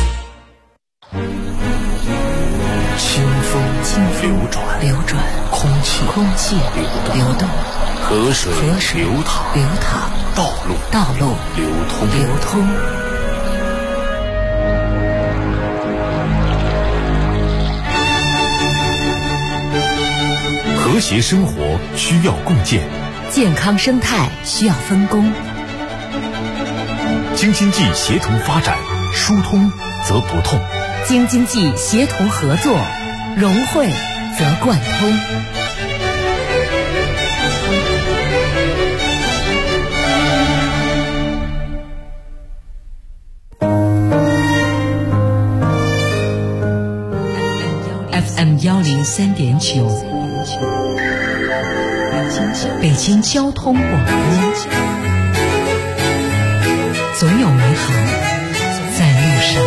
清风流转，空气流动，河水流淌，道路流通。 和谐生活需要共建， 健康生态需要分工。 京津冀协同发展，疏通则不痛。 京津冀协同合作，融汇则贯通。FM103.9，北京交通广播，总有美好在路上。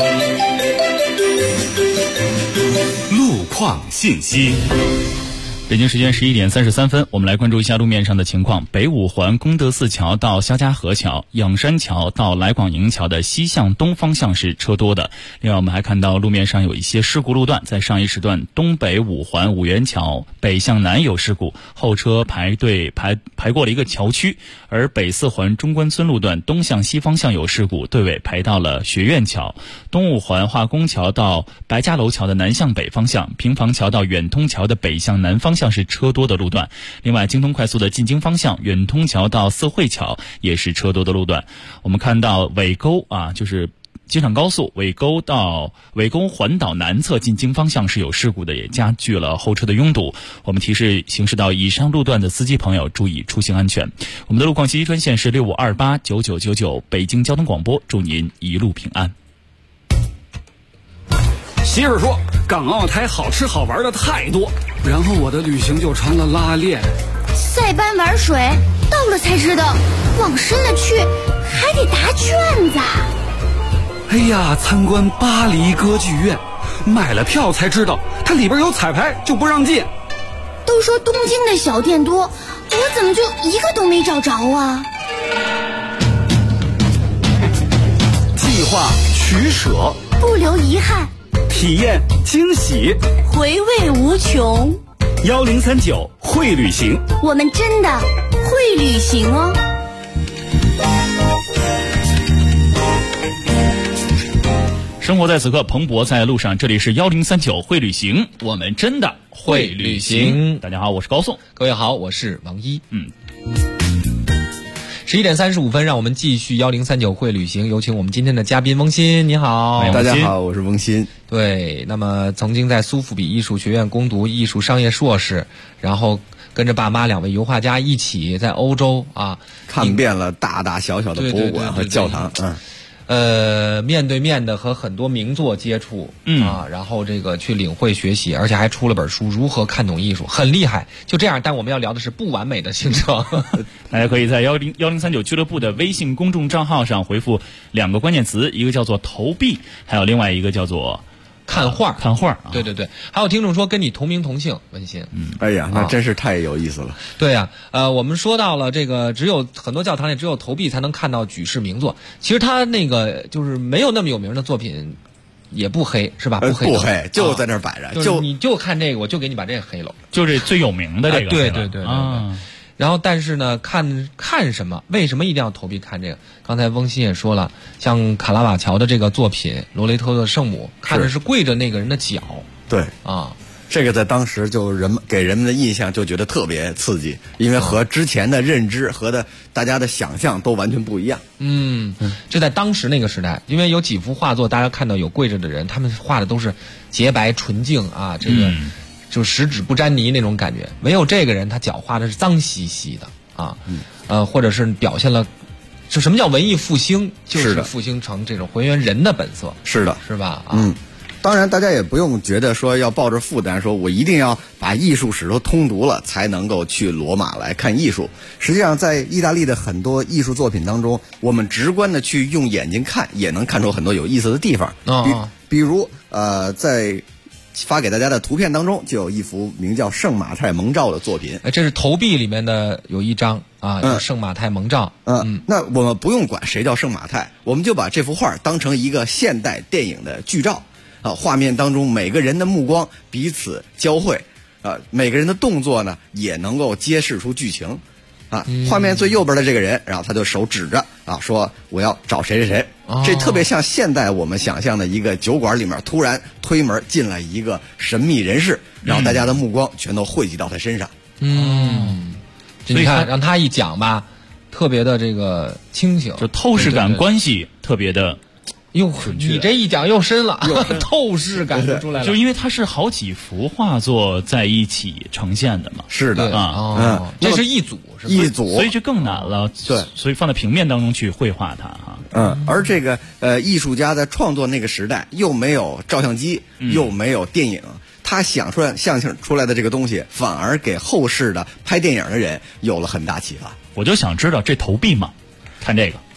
路况信息。 北京时间11点33分，我们来关注一下路面上的情况。北五环功德寺桥到肖家河桥、仰山桥到来广营桥的西向东方向是车多的。另外，我们还看到路面上有一些事故路段，在上一时段东北五环五元桥北向南有事故，后车排队排过了一个桥区；而北四环中关村路段东向西方向有事故，队尾排到了学院桥。东五环化工桥到白家楼桥的南向北方向，平房桥到远通桥的北向南方向是车多的路段。另外，京通快速的进京方向，远通桥到四惠桥也是车多的路段。我们看到尾沟就是京厂高速尾沟环岛南侧进京方向是有事故的，也加剧了后车的拥堵。我们提示行驶到以上路段的司机朋友注意出行安全。我们的路况信息专线是65289999，北京交通广播，祝您一路平安。 媳妇说港澳台好吃好玩的太多，然后我的旅行就成了拉练。 塞班玩水，到了才知道往深了去还得答卷子。 哎呀，参观巴黎歌剧院，买了票才知道它里边有彩排，就不让进。 都说东京的小店多，我怎么就一个都没找着啊？ 计划取舍， 不留遗憾， 体验惊喜， 回味无穷。 1039会旅行， 我们真的会旅行哦。 生活在此刻，蓬勃在路上。这里是1039会旅行，我们真的会旅行。大家好，我是高颂。 各位好，我是王一。11点35分，让我们继续1039会旅行。有请我们今天的嘉宾翁鑫，你好。 大家好，我是翁鑫。 对，那么曾经在苏富比艺术学院攻读艺术商业硕士，然后跟着爸妈2位油画家一起在欧洲看遍了大大小小的博物馆和教堂。 面对面的和很多名作接触，然后这个去领会学习，而且还出了本书《如何看懂艺术》，很厉害。就这样，但我们要聊的是不完美的行程。 大家可以在1039俱乐部的微信公众账号上回复2个关键词，一个叫做投币，还有另外一个叫做看画。 对， 还有听众说跟你同名同姓，温馨。 哎呀，那真是太有意思了。 对呀，我们说到了这个，只有很多教堂里只有投币才能看到举世名作。其实他那个就是没有那么有名的作品，也不黑，是吧？不黑， 就在那儿摆着。 就你就看这个，我就给你把这个黑了。 就这最有名的这个。 对。然后，但是呢，看什么？为什么一定要投币看这个？刚才翁鑫也说了，像卡拉瓦乔的这个作品《罗雷托的圣母》，看的是跪着那个人的脚。 对这个在当时就给人们的印象就觉得特别刺激，因为和之前的认知和大家的想象都完全不一样。 这在当时那个时代，因为有几幅画作，大家看到有跪着的人，他们画的都是洁白纯净啊，这个。就十指不沾泥那种感觉，唯有这个人他脚画的是脏兮兮的或者是表现了，就什么叫文艺复兴，就是复兴成这种还原人的本色， 是的， 是吧？ 当然大家也不用觉得说要抱着负担，说我一定要把艺术史都通读了才能够去罗马来看艺术。实际上在意大利的很多艺术作品当中，我们直观的去用眼睛看，也能看出很多有意思的地方。比如在发给大家的图片当中就有一幅名叫《圣马太蒙照》的作品。 这是投币里面的有一张叫圣马太蒙照。 那我们不用管谁叫圣马太，我们就把这幅画当成一个现代电影的剧照。画面当中每个人的目光彼此交汇，每个人的动作呢也能够揭示出剧情。画面最右边的这个人，然后他就手指着说我要找谁谁谁。这特别像现代我们想象的一个酒馆里面突然推门进来一个神秘人士，然后大家的目光全都汇集到他身上。 所以看让他一讲吧，特别的这个清醒， 就透视感关系特别的。 你这一讲又深了，透视感就出来了。 就因为它是好几幅画作在一起呈现的嘛。 是的这是一组， 所以就更难了。 对， 所以放在平面当中去绘画它而这个艺术家在创作那个时代，又没有照相机，又没有电影，他想出来的这个东西，反而给后世的拍电影的人有了很大启发。 我就想知道这投币嘛，看这个。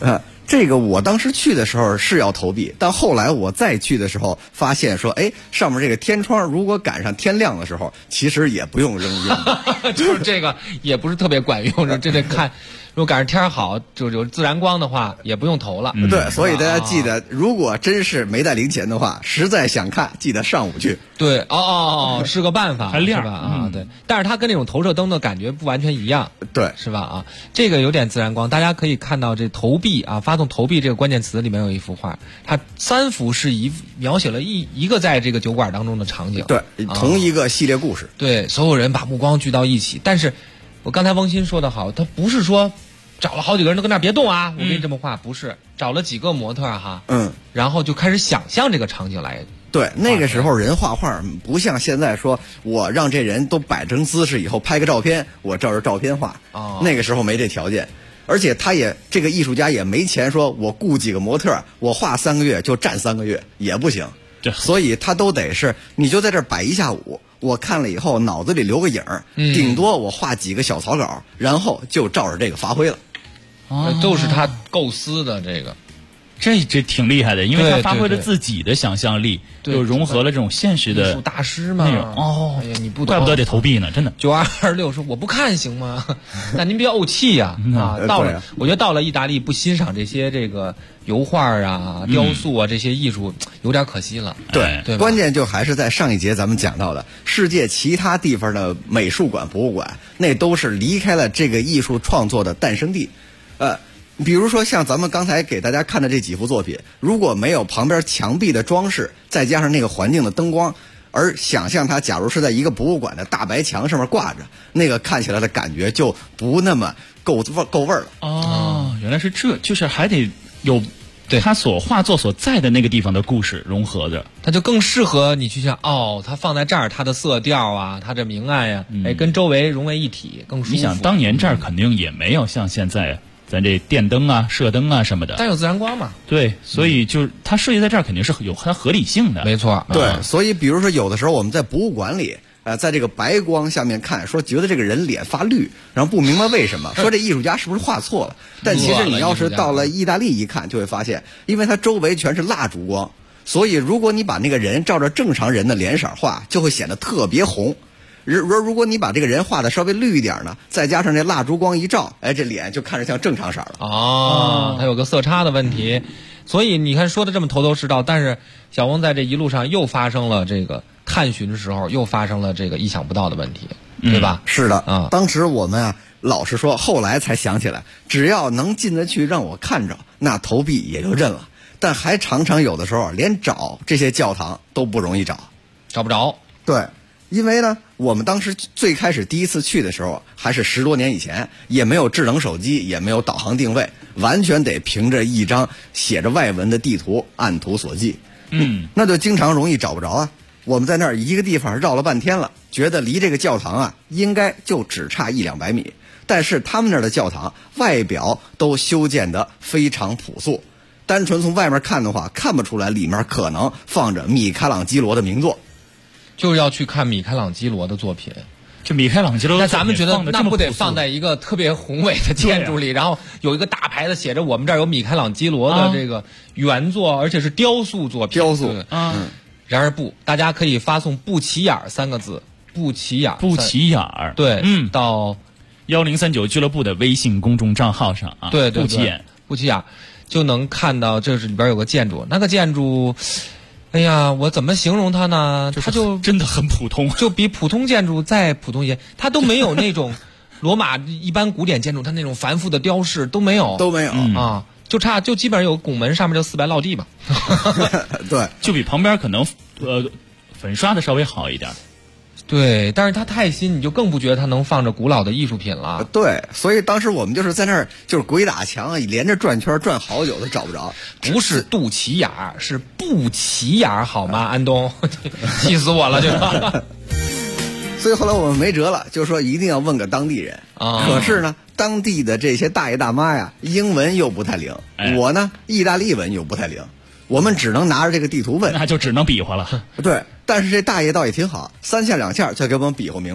这个我当时去的时候是要投币，但后来我再去的时候发现说，哎，上面这个天窗如果赶上天亮的时候，其实也不用扔硬。 就是这个也不是特别管用，这得看。如果赶上天好，就有自然光的话，也不用投了。 对，所以大家记得，如果真是没带零钱的话，实在想看，记得上午去。 对，是个办法， 还亮是吧？对，但是它跟那种投射灯的感觉不完全一样， 对， 是吧？这个有点自然光，大家可以看到这投币发送投币这个关键词里面有一幅画，它3幅是描写了一个在这个酒馆当中的场景， 对，同一个系列故事， 对，所有人把目光聚到一起，但是我刚才翁鑫说的好，他不是说找了好几个人都跟那儿别动啊，我跟你这么画，不是找了几个模特然后就开始想象这个场景来。 对，那个时候人画画不像现在说我让这人都摆成姿势以后拍个照片，我照着照片画。那个时候没这条件，而且这个艺术家也没钱说我雇几个模特，我画3个月就站3个月也不行。所以他都得是你就在这儿摆一下午，我看了以后脑子里留个影儿，顶多我画几个小草稿，然后就照着这个发挥了。 都是他构思的这个。 这挺厉害的，因为他发挥了自己的想象力，又融合了这种现实的艺术大师嘛。哎呀，你不懂， 怪不得得投币呢，真的。 9226说我不看行吗？那您别怄气呀！我觉得到了意大利不欣赏这些这个油画雕塑这些艺术有点可惜了。 对，关键就还是在上一节咱们讲到的，世界其他地方的美术馆、博物馆，那都是离开了这个艺术创作的诞生地。比如说像咱们刚才给大家看的这几幅作品，如果没有旁边墙壁的装饰，再加上那个环境的灯光，而想象它假如是在一个博物馆的大白墙上面挂着，那个看起来的感觉就不那么够味儿了。 原来是这，就是还得有对他所画作所在的那个地方的故事融合着， 它就更适合你去想它放在这儿，它的色调它这明暗跟周围融为一体，更舒服。 你想当年这儿肯定也没有像现在咱这电灯射灯什么的， 但有自然光嘛。 对，所以就是它设计在这儿肯定是有它合理性的。 没错， 对，所以比如说有的时候我们在博物馆里，在这个白光下面看，说觉得这个人脸发绿，然后不明白为什么，说这艺术家是不是画错了？但其实你要是到了意大利一看，就会发现，因为它周围全是蜡烛光，所以如果你把那个人照着正常人的脸色画，就会显得特别红。如果你把这个人画的稍微绿一点呢，再加上这蜡烛光一照，这脸就看着像正常色了。 它有个色差的问题，所以你看说的这么头头是道，但是小翁在这一路上又发生了这个探寻的时候，又发生了这个意想不到的问题，对吧？ 是的，当时我们老实说，后来才想起来，只要能进得去让我看着，那投币也就认了。但还常常有的时候连找这些教堂都不容易找不着。 对。因为呢，我们当时最开始第一次去的时候，还是10多年以前，也没有智能手机，也没有导航定位，完全得凭着一张写着外文的地图按图索骥。那就经常容易找不着我们在那儿一个地方绕了半天了，觉得离这个教堂应该就只差100-200米，但是他们那儿的教堂外表都修建得非常朴素，单纯从外面看的话，看不出来里面可能放着米开朗基罗的名作。 就是要去看米开朗基罗的作品， 就米开朗基罗的作品， 那咱们觉得那不得放在一个特别宏伟的建筑里，然后有一个大牌子写着我们这儿有米开朗基罗的这个原作，而且是雕塑作品。然而不，大家可以发送不起眼3个字，不起眼，对，到 1039俱乐部的微信公众账号上对， 不起眼就能看到这是里边有个建筑，那个建筑。哎呀，我怎么形容它呢？它就真的很普通， 就比普通建筑再普通一些。它都没有那种罗马一般古典建筑它那种繁复的雕饰都没有就基本上有拱门上面就400落地吧。 对， 就比旁边可能粉刷的稍微好一点。 对，但是它太新，你就更不觉得它能放着古老的艺术品了。 对，所以当时我们就是在那儿就是鬼打墙连着转圈转好久都找不着。 不是肚脐眼儿，是不起眼儿，好吗？安东，气死我了，这个。 所以后来我们没辙了，就说一定要问个当地人。可是呢，当地的这些大爷大妈英文又不太灵，我呢意大利文又不太灵。我们只能拿着这个地图问， 那就只能比划了。 对，但是这大爷倒也挺好，3下2下就给我们比划明白了。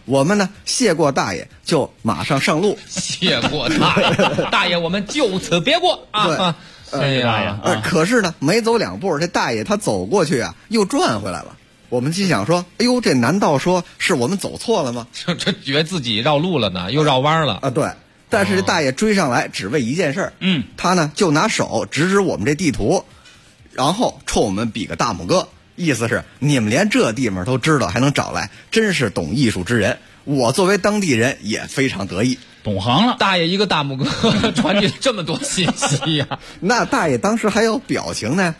我们呢谢过大爷就马上上路。 谢过大爷，大爷我们就此别过啊！ 对， 大爷。 可是呢，没走2步，这大爷他走过去啊，又转回来了。我们心想说，哎呦，这难道说是我们走错了吗？ 这觉得自己绕路了呢，又绕弯了啊！对。但是这大爷追上来只为一件事，他呢就拿手指指我们这地图，然后冲我们比个大拇哥，意思是你们连这地方都知道还能找来，真是懂艺术之人。我作为当地人也非常得意， 懂行了。 大爷一个大拇哥传递这么多信息呀、 那大爷当时还有表情呢。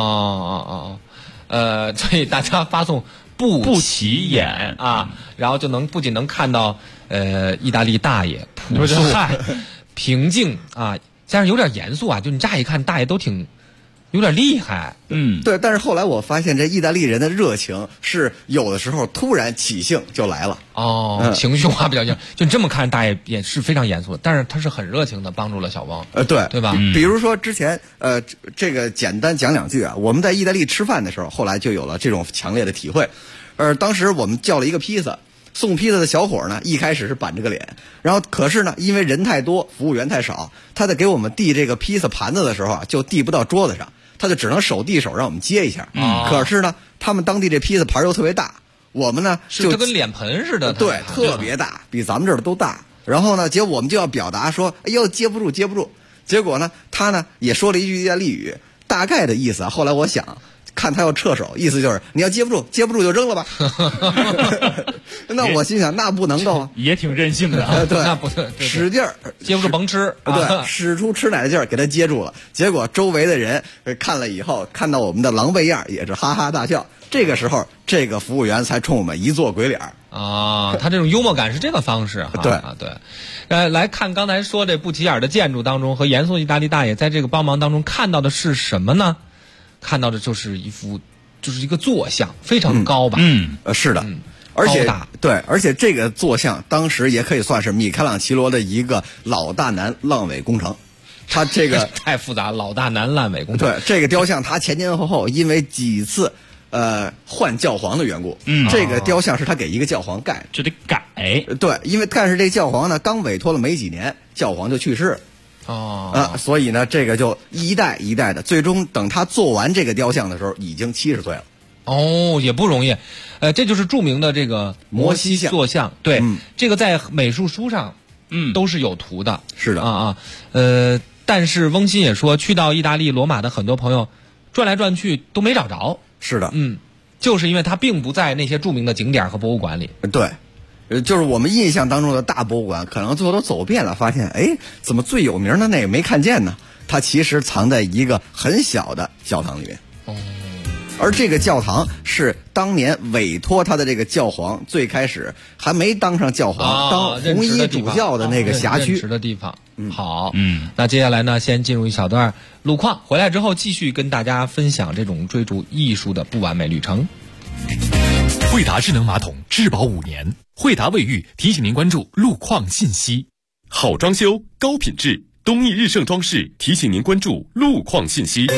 所以大家发送不起眼啊，然后就不仅能看到意大利大爷朴素平静啊，加上有点严肃啊，就你乍一看大爷都有点厉害。 对。但是后来我发现这意大利人的热情是有的时候突然起兴就来了。 情绪化比较严，就你这么看大爷也是非常严肃的，但是他是很热情的帮助了小汪。对吧？ 比如说之前这个简单讲2句啊，我们在意大利吃饭的时候，后来就有了这种强烈的体会。当时我们叫了一个披萨，送披萨的小伙呢，一开始是板着个脸，然后可是呢，因为人太多，服务员太少，他在给我们递这个披萨盘子的时候啊，就递不到桌子上，他就只能手递手让我们接一下。可是呢，他们当地这披萨盘又特别大，我们呢就跟脸盆似的， 对，特别大，比咱们这儿都大。然后呢，结果我们就要表达说，哎呦，接不住。结果呢，他呢也说了一句意大利语，大概的意思啊。后来我想。看他要撤手，意思就是你要接不住就扔了吧。那我心想，那不能够啊， 也挺任性的啊。 对， 那不对， 使劲儿接不住甭吃。 对，使出吃奶的劲儿给他接住了。结果周围的人看了以后，看到我们的狼狈样，也是哈哈大笑。这个时候，这个服务员才冲我们一做鬼脸啊！他这种幽默感是这个方式哈。对，来看刚才说这不起眼的建筑当中和严肃意大利大爷在这个帮忙当中看到的是什么呢？看到的就是一个坐像，非常高吧？ 是的，而且这个坐像当时也可以算是米开朗基罗的一个老大难烂尾工程。他这个太复杂，老大难烂尾工程。 对，这个雕像他前后因为几次换教皇的缘故，这个雕像是他给一个教皇盖， 就得改。 对，因为但是这教皇呢刚委托了没几年，教皇就去世了。所以呢，这个就一代一代的，最终等他做完这个雕像的时候，已经70岁了。 也不容易。这就是著名的这个摩西坐像。对，这个在美术书上，都是有图的。 是的但是翁鑫也说，去到意大利罗马的很多朋友，转来转去都没找着。 是的， 就是因为它并不在那些著名的景点和博物馆里。 对。就是我们印象当中的大博物馆，可能最后都走遍了，发现怎么最有名的那个没看见呢？它其实藏在一个很小的教堂里面。而这个教堂是当年委托他的这个教皇最开始还没当上教皇，当红衣主教的那个辖区任职的地方。好，那接下来呢，先进入一小段路况，回来之后继续跟大家分享这种追逐艺术的不完美旅程。 惠达智能马桶质保5年，惠达卫浴提醒您关注路况信息。好装修高品质，东义日盛装饰提醒您关注路况信息。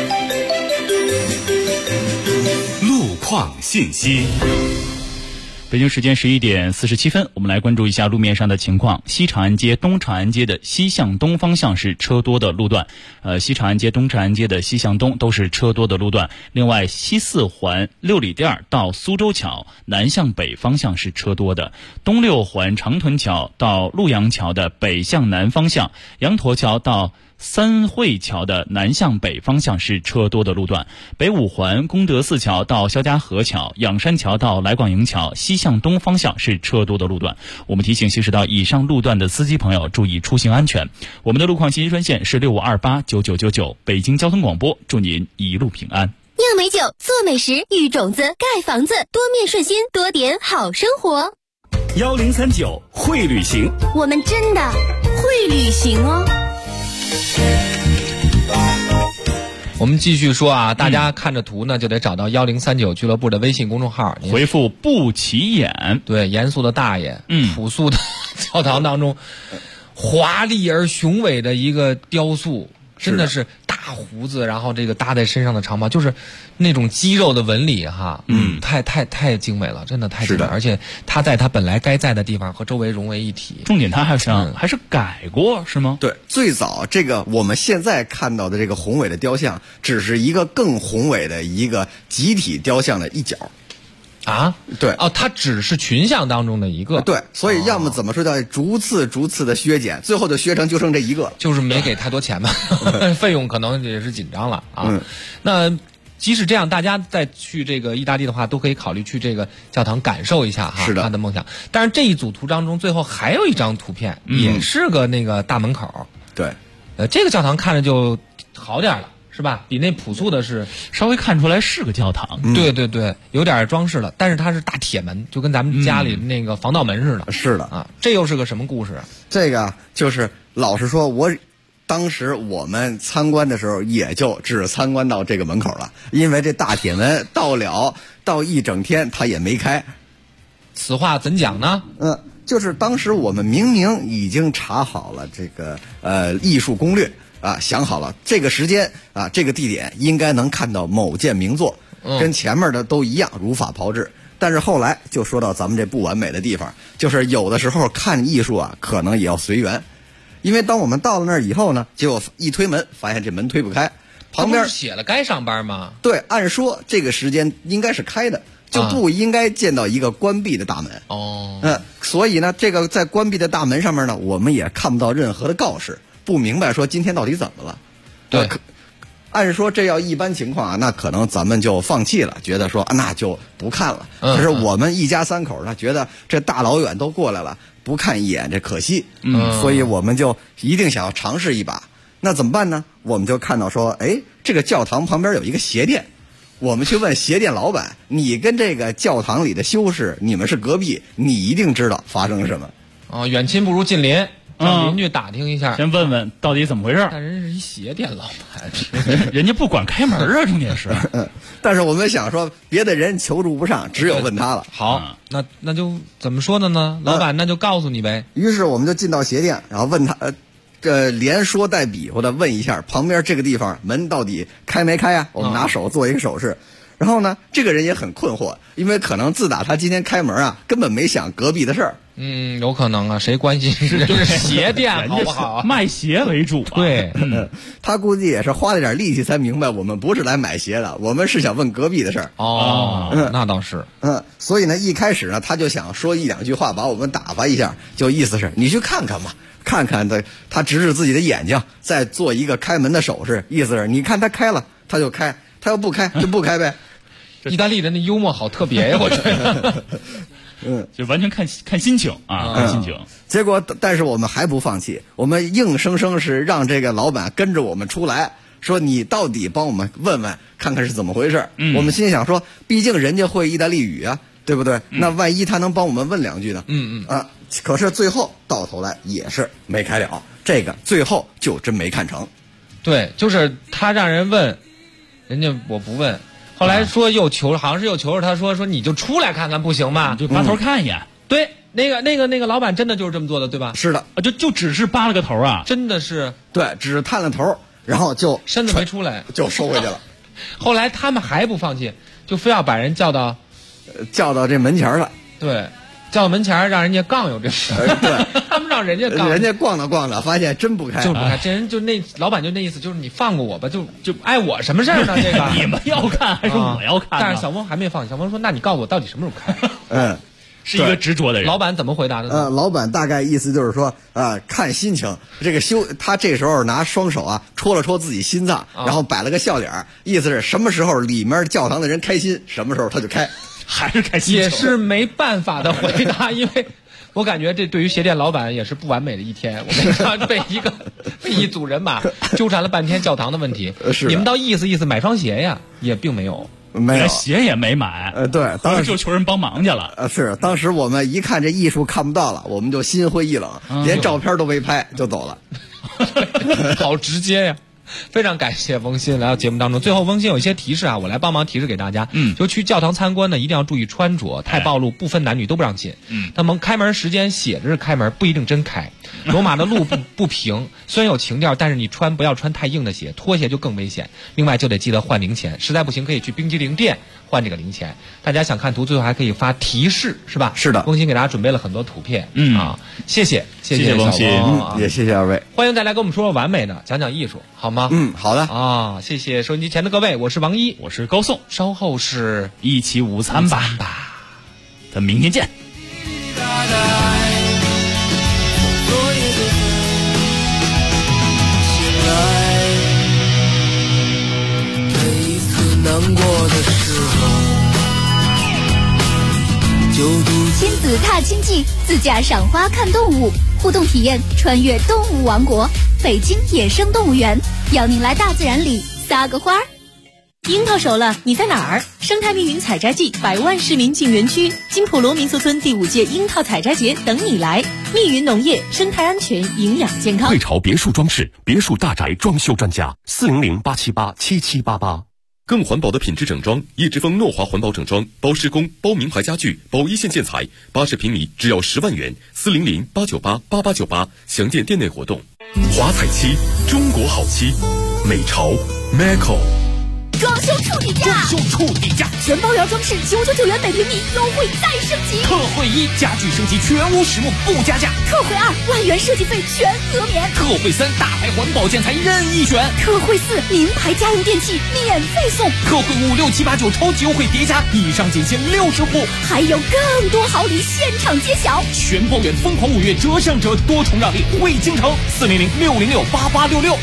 路况信息。 北京时间11点47分，我们来关注一下路面上的情况。西长安街、东长安街的西向东方向是车多的路段，西长安街、东长安街的西向东都是车多的路段。另外，西四环六里店到苏州桥南向北方向是车多的，东六环长屯桥到陆阳桥的北向南方向，羊驼桥到三汇桥的南向北方向是车多的路段，北五环功德寺桥到肖家河桥、仰山桥到来广营桥西向东方向是车多的路段。我们提醒行驶到以上路段的司机朋友注意出行安全。我们的路况信息专线是65289999，北京交通广播，祝您一路平安。 酿美酒，做美食，育种子，盖房子，多面顺心，多点好生活。 1039会旅行， 我们真的会旅行哦。 我们继续说啊，大家看着图呢，就得找到1039俱乐部的微信公众号， 回复不起眼。 对，严肃的大爷，朴素的教堂当中，华丽而雄伟的一个雕塑，真的是大胡子，然后这个搭在身上的长袍，就是那种肌肉的纹理哈，太精美了，真的太精美了。而且他在他本来该在的地方和周围融为一体。 重点他还是改过是吗？ 对，最早这个我们现在看到的这个宏伟的雕像，只是一个更宏伟的一个集体雕像的一角。 啊， 对哦，它只是群像当中的一个， 对，所以要么怎么说叫逐次的削减，最后就削成就剩这一个了， 就是没给太多钱吧，费用可能也是紧张了啊。那即使这样，大家再去这个意大利的话，都可以考虑去这个教堂感受一下哈， 是的， 他的梦想。但是这一组图当中，最后还有一张图片，也是个那个大门口， 对， 这个教堂看着就好点了。是吧？比那朴素的是稍微看出来是个教堂， 对对对，有点装饰了，但是它是大铁门，就跟咱们家里那个防盗门似的。 是的啊，这又是个什么故事？ 这个就是老实说，当时我们参观的时候，也就只参观到这个门口了，因为这大铁门到一整天它也没开。 此话怎讲呢？ 就是当时我们明明已经查好了这个艺术攻略。想好了这个时间啊，这个地点应该能看到某件名作，跟前面的都一样，如法炮制。但是后来就说到咱们这不完美的地方，就是有的时候看艺术啊，可能也要随缘。因为当我们到了那儿以后呢，结果一推门，发现这门推不开，旁边写了该上班吗？ 对，按说这个时间应该是开的，就不应该见到一个关闭的大门。所以呢，这个在关闭的大门上面呢，我们也看不到任何的告示。不明白说今天到底怎么了？ 对， 按说这要一般情况啊，那可能咱们就放弃了，觉得说那就不看了。可是我们一家三口呢，觉得这大老远都过来了，不看一眼这可惜。所以我们就一定想要尝试一把。那怎么办呢？我们就看到说，这个教堂旁边有一个鞋店，我们去问鞋店老板，你跟这个教堂里的修士，你们是隔壁，你一定知道发生了什么。 远亲不如近邻。让邻居打听一下， 先问问到底怎么回事。 但人是一鞋店老板， 人家不管开门啊，重点是。 但是我们想说，别的人求助不上，只有问他了。 好，那就怎么说的呢？老板那就告诉你呗。 于是我们就进到鞋店，然后问他，连说带比划的问一下旁边这个地方门到底开没开啊？我们拿手做一个手势。然后呢，这个人也很困惑，因为可能自打他今天开门啊，根本没想隔壁的事儿。 有可能啊，谁关心是鞋店好不好？ 卖鞋为主啊。 对， 他估计也是花了点力气才明白，我们不是来买鞋的，我们是想问隔壁的事儿。 那倒是。 所以呢，一开始呢，他就想说一两句话把我们打发一下，就意思是你去看看吧，看看他直指自己的眼睛，再做一个开门的手势，意思是你看他开了他就开，他要不开就不开呗。 意大利人的幽默好特别呀，我觉得。 就完全看心情啊，看心情。 结果，但是我们还不放弃，我们硬生生是让这个老板跟着我们出来，说你到底帮我们问问，看看是怎么回事。我们心想说，毕竟人家会意大利语啊，对不对？那万一他能帮我们问两句呢？可是最后到头来也是没开了，这个最后就真没看成。 对，就是他让人问，人家我不问。后来说又求，好像是又求着他说你就出来看看不行吗？ 就拔头看一眼。 对，那个老板真的就是这么做的，对吧？ 是的， 就只是扒了个头啊， 真的是。 对，只是探了头，然后就身子没出来， 就收回去了。 后来他们还不放弃，就非要把人叫到这门前了。 对。叫到门前让人家杠有这事，对，他们让人家杠， 人家逛着，发现真不开， 就是不开。这人就老板就那意思，就是你放过我吧，就碍我什么事儿呢？这个你们要看还是我要看？ 但是小峰还没放，小峰说：“那你告诉我到底什么时候开？” 是一个执着的人。 老板怎么回答的？ 老板大概意思就是说，看心情。这个他这时候拿双手啊戳了戳自己心脏，然后摆了个笑脸，意思是什么时候里面教堂的人开心，什么时候他就开。 还是开心， 也是没办法的回答，因为我感觉这对于鞋店老板也是不完美的一天。我跟你说，被一组人马纠缠了半天教堂的问题。 是你们倒意思买双鞋呀，也并没有， 鞋也没买。 对，当时就求人帮忙去了。 是，当时我们一看这艺术看不到了，我们就心灰意冷，连照片都没拍就走了。 好直接呀。 非常感谢翁鑫来到节目当中。最后翁鑫有一些提示啊，我来帮忙提示给大家。就去教堂参观呢，一定要注意穿着，太暴露不分男女都不让进。他们开门时间写着是开门，不一定真开。罗马的路不平，虽然有情调，但是你不要穿太硬的鞋，拖鞋就更危险。另外就得记得换零钱，实在不行可以去冰激凌店换这个零钱。大家想看图，最后还可以发提示，是吧？ 是的， 翁鑫给大家准备了很多图片。谢谢翁鑫， 也谢谢二位。 欢迎再来跟我们说说完美的，讲讲艺术，好吗？ 好的啊，谢谢收音机前的各位，我是王一， 我是高颂， 稍后是一起午餐吧，咱明天见。 难过的时候， 亲子踏青记，自驾赏花看动物，互动体验穿越动物王国，北京野生动物园，邀您来大自然里撒个花儿。 樱桃熟了，你在哪儿？生态密云采摘季，100万市民进园区，金普罗民宿村第5届樱桃采摘节等你来。密云农业，生态安全，营养健康。 汇潮别墅装饰，别墅大宅装修专家，400-878-7788。更环保的品质整装，叶之峰诺华环保整装，包施工、包名牌家具、包一线建材，80平米只要10万元，400-898-8898，详见店内活动。华彩漆，中国好漆，美潮 Maco。 装修处底价，全包圆装饰999元每平米，优惠再升级。 特惠1，家具升级全屋实木不加价。 特惠2，万元设计费全额免。 特惠3，大牌环保建材任意选。 特惠4，名牌家用电器免费送。 特惠5、6、7、8、9超级优惠叠加，以上仅限60户， 还有更多好礼现场揭晓。 全包圆疯狂5月折上折，多重让利惠京城，400-606-8866，400-606-8866，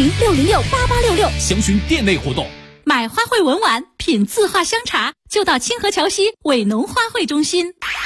详询店内活动。 买花卉文玩，品字画香茶，就到清河桥西伟农花卉中心。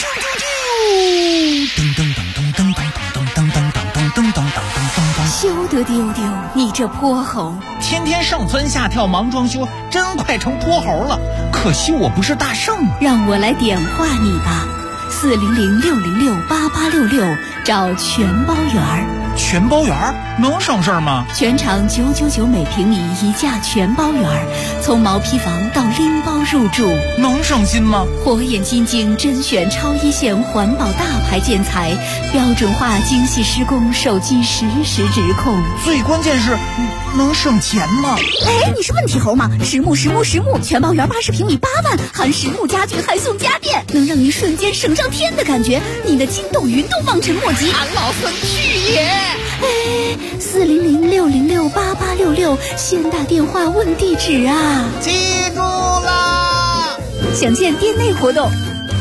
休得丢丢，你这泼猴！ 天天上蹿下跳忙装修，真快成泼猴了。可惜我不是大圣， 让我来点化你吧。400-606-8866，找全包圆儿。 全包圆儿能省事儿吗？ 全场999每平米一价全包圆儿，从毛坯房到拎包入住， 能省心吗？ 火眼金睛甄选超一线环保大牌建材，标准化精细施工，手机实时直控。 最关键是能省钱吗？ 哎，你是问题猴吗？实木全包圆80平米8万，含实木家具还送家电，能让您瞬间省上天的感觉，你的筋斗云都望尘莫及。 俺老孙去也！ 哎，400-606-8866，先打电话问地址啊！ 记住啦！ 详见店内活动。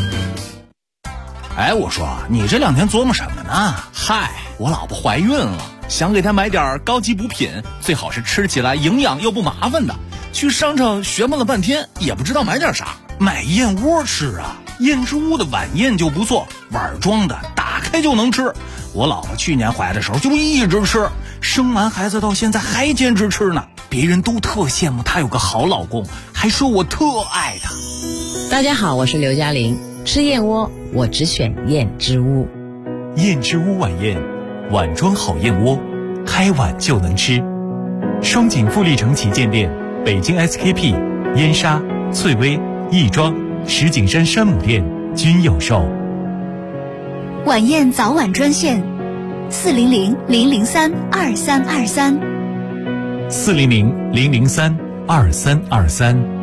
哎，我说你这2天琢磨什么呢？嗨，我老婆怀孕了，想给她买点高级补品，最好是吃起来营养又不麻烦的。去商场学摸了半天，也不知道买点啥。买燕窝吃啊，燕之屋的晚宴就不错，碗装的，打开就能吃。我老婆去年怀的时候就一直吃，生完孩子到现在还坚持吃呢。别人都特羡慕她有个好老公，还说我特爱她。 大家好，我是刘嘉玲。吃燕窝，我只选燕之屋。 燕之屋晚宴，碗装好燕窝，开碗就能吃。双井富力城旗舰店、北京 SKP、燕莎、翠微、亦庄、石景山山姆店均有售。 晚宴早晚专线400-003-2323 400-003-2323。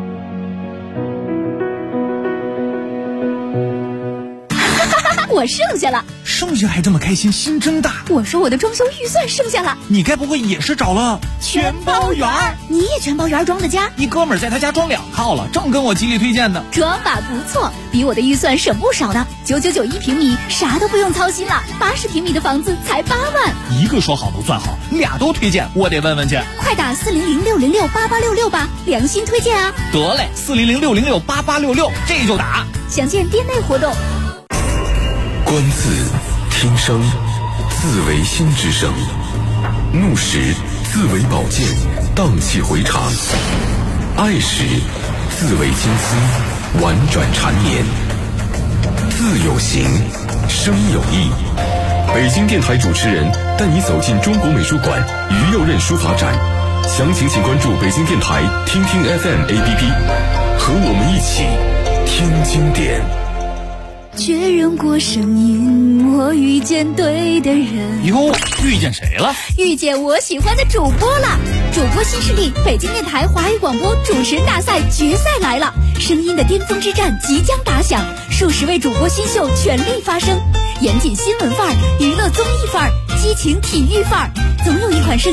我剩下了， 剩下还这么开心，心真大。 我说我的装修预算剩下了， 你该不会也是找了全包圆儿？你也全包圆装的家？ 一哥们儿在他家装2套了，正跟我极力推荐呢。 装法不错，比我的预算省不少呢。999一平米，啥都不用操心了。80平米的房子才8万。 一个说好不算好，2都推荐，我得问问去。 快打400-606-8866吧，良心推荐啊！ 得嘞，400-606-8866，这就打。 详见店内活动。 观字听声，字为心之声；怒时字为宝剑，荡气回肠；爱时字为金丝，婉转缠绵。字有形，声有意。北京电台主持人带你走进中国美术馆于右任书法展， 详情请关注北京电台听听 FM APP， 和我们一起听经典。 确认过声音，我遇见对的人。 哟，遇见谁了？ 遇见我喜欢的主播了！主播新势力，北京电台华语广播主持人大赛决赛来了，声音的巅峰之战即将打响，数十位主播新秀全力发声，严谨新闻范儿，娱乐综艺范儿，激情体育范儿，总有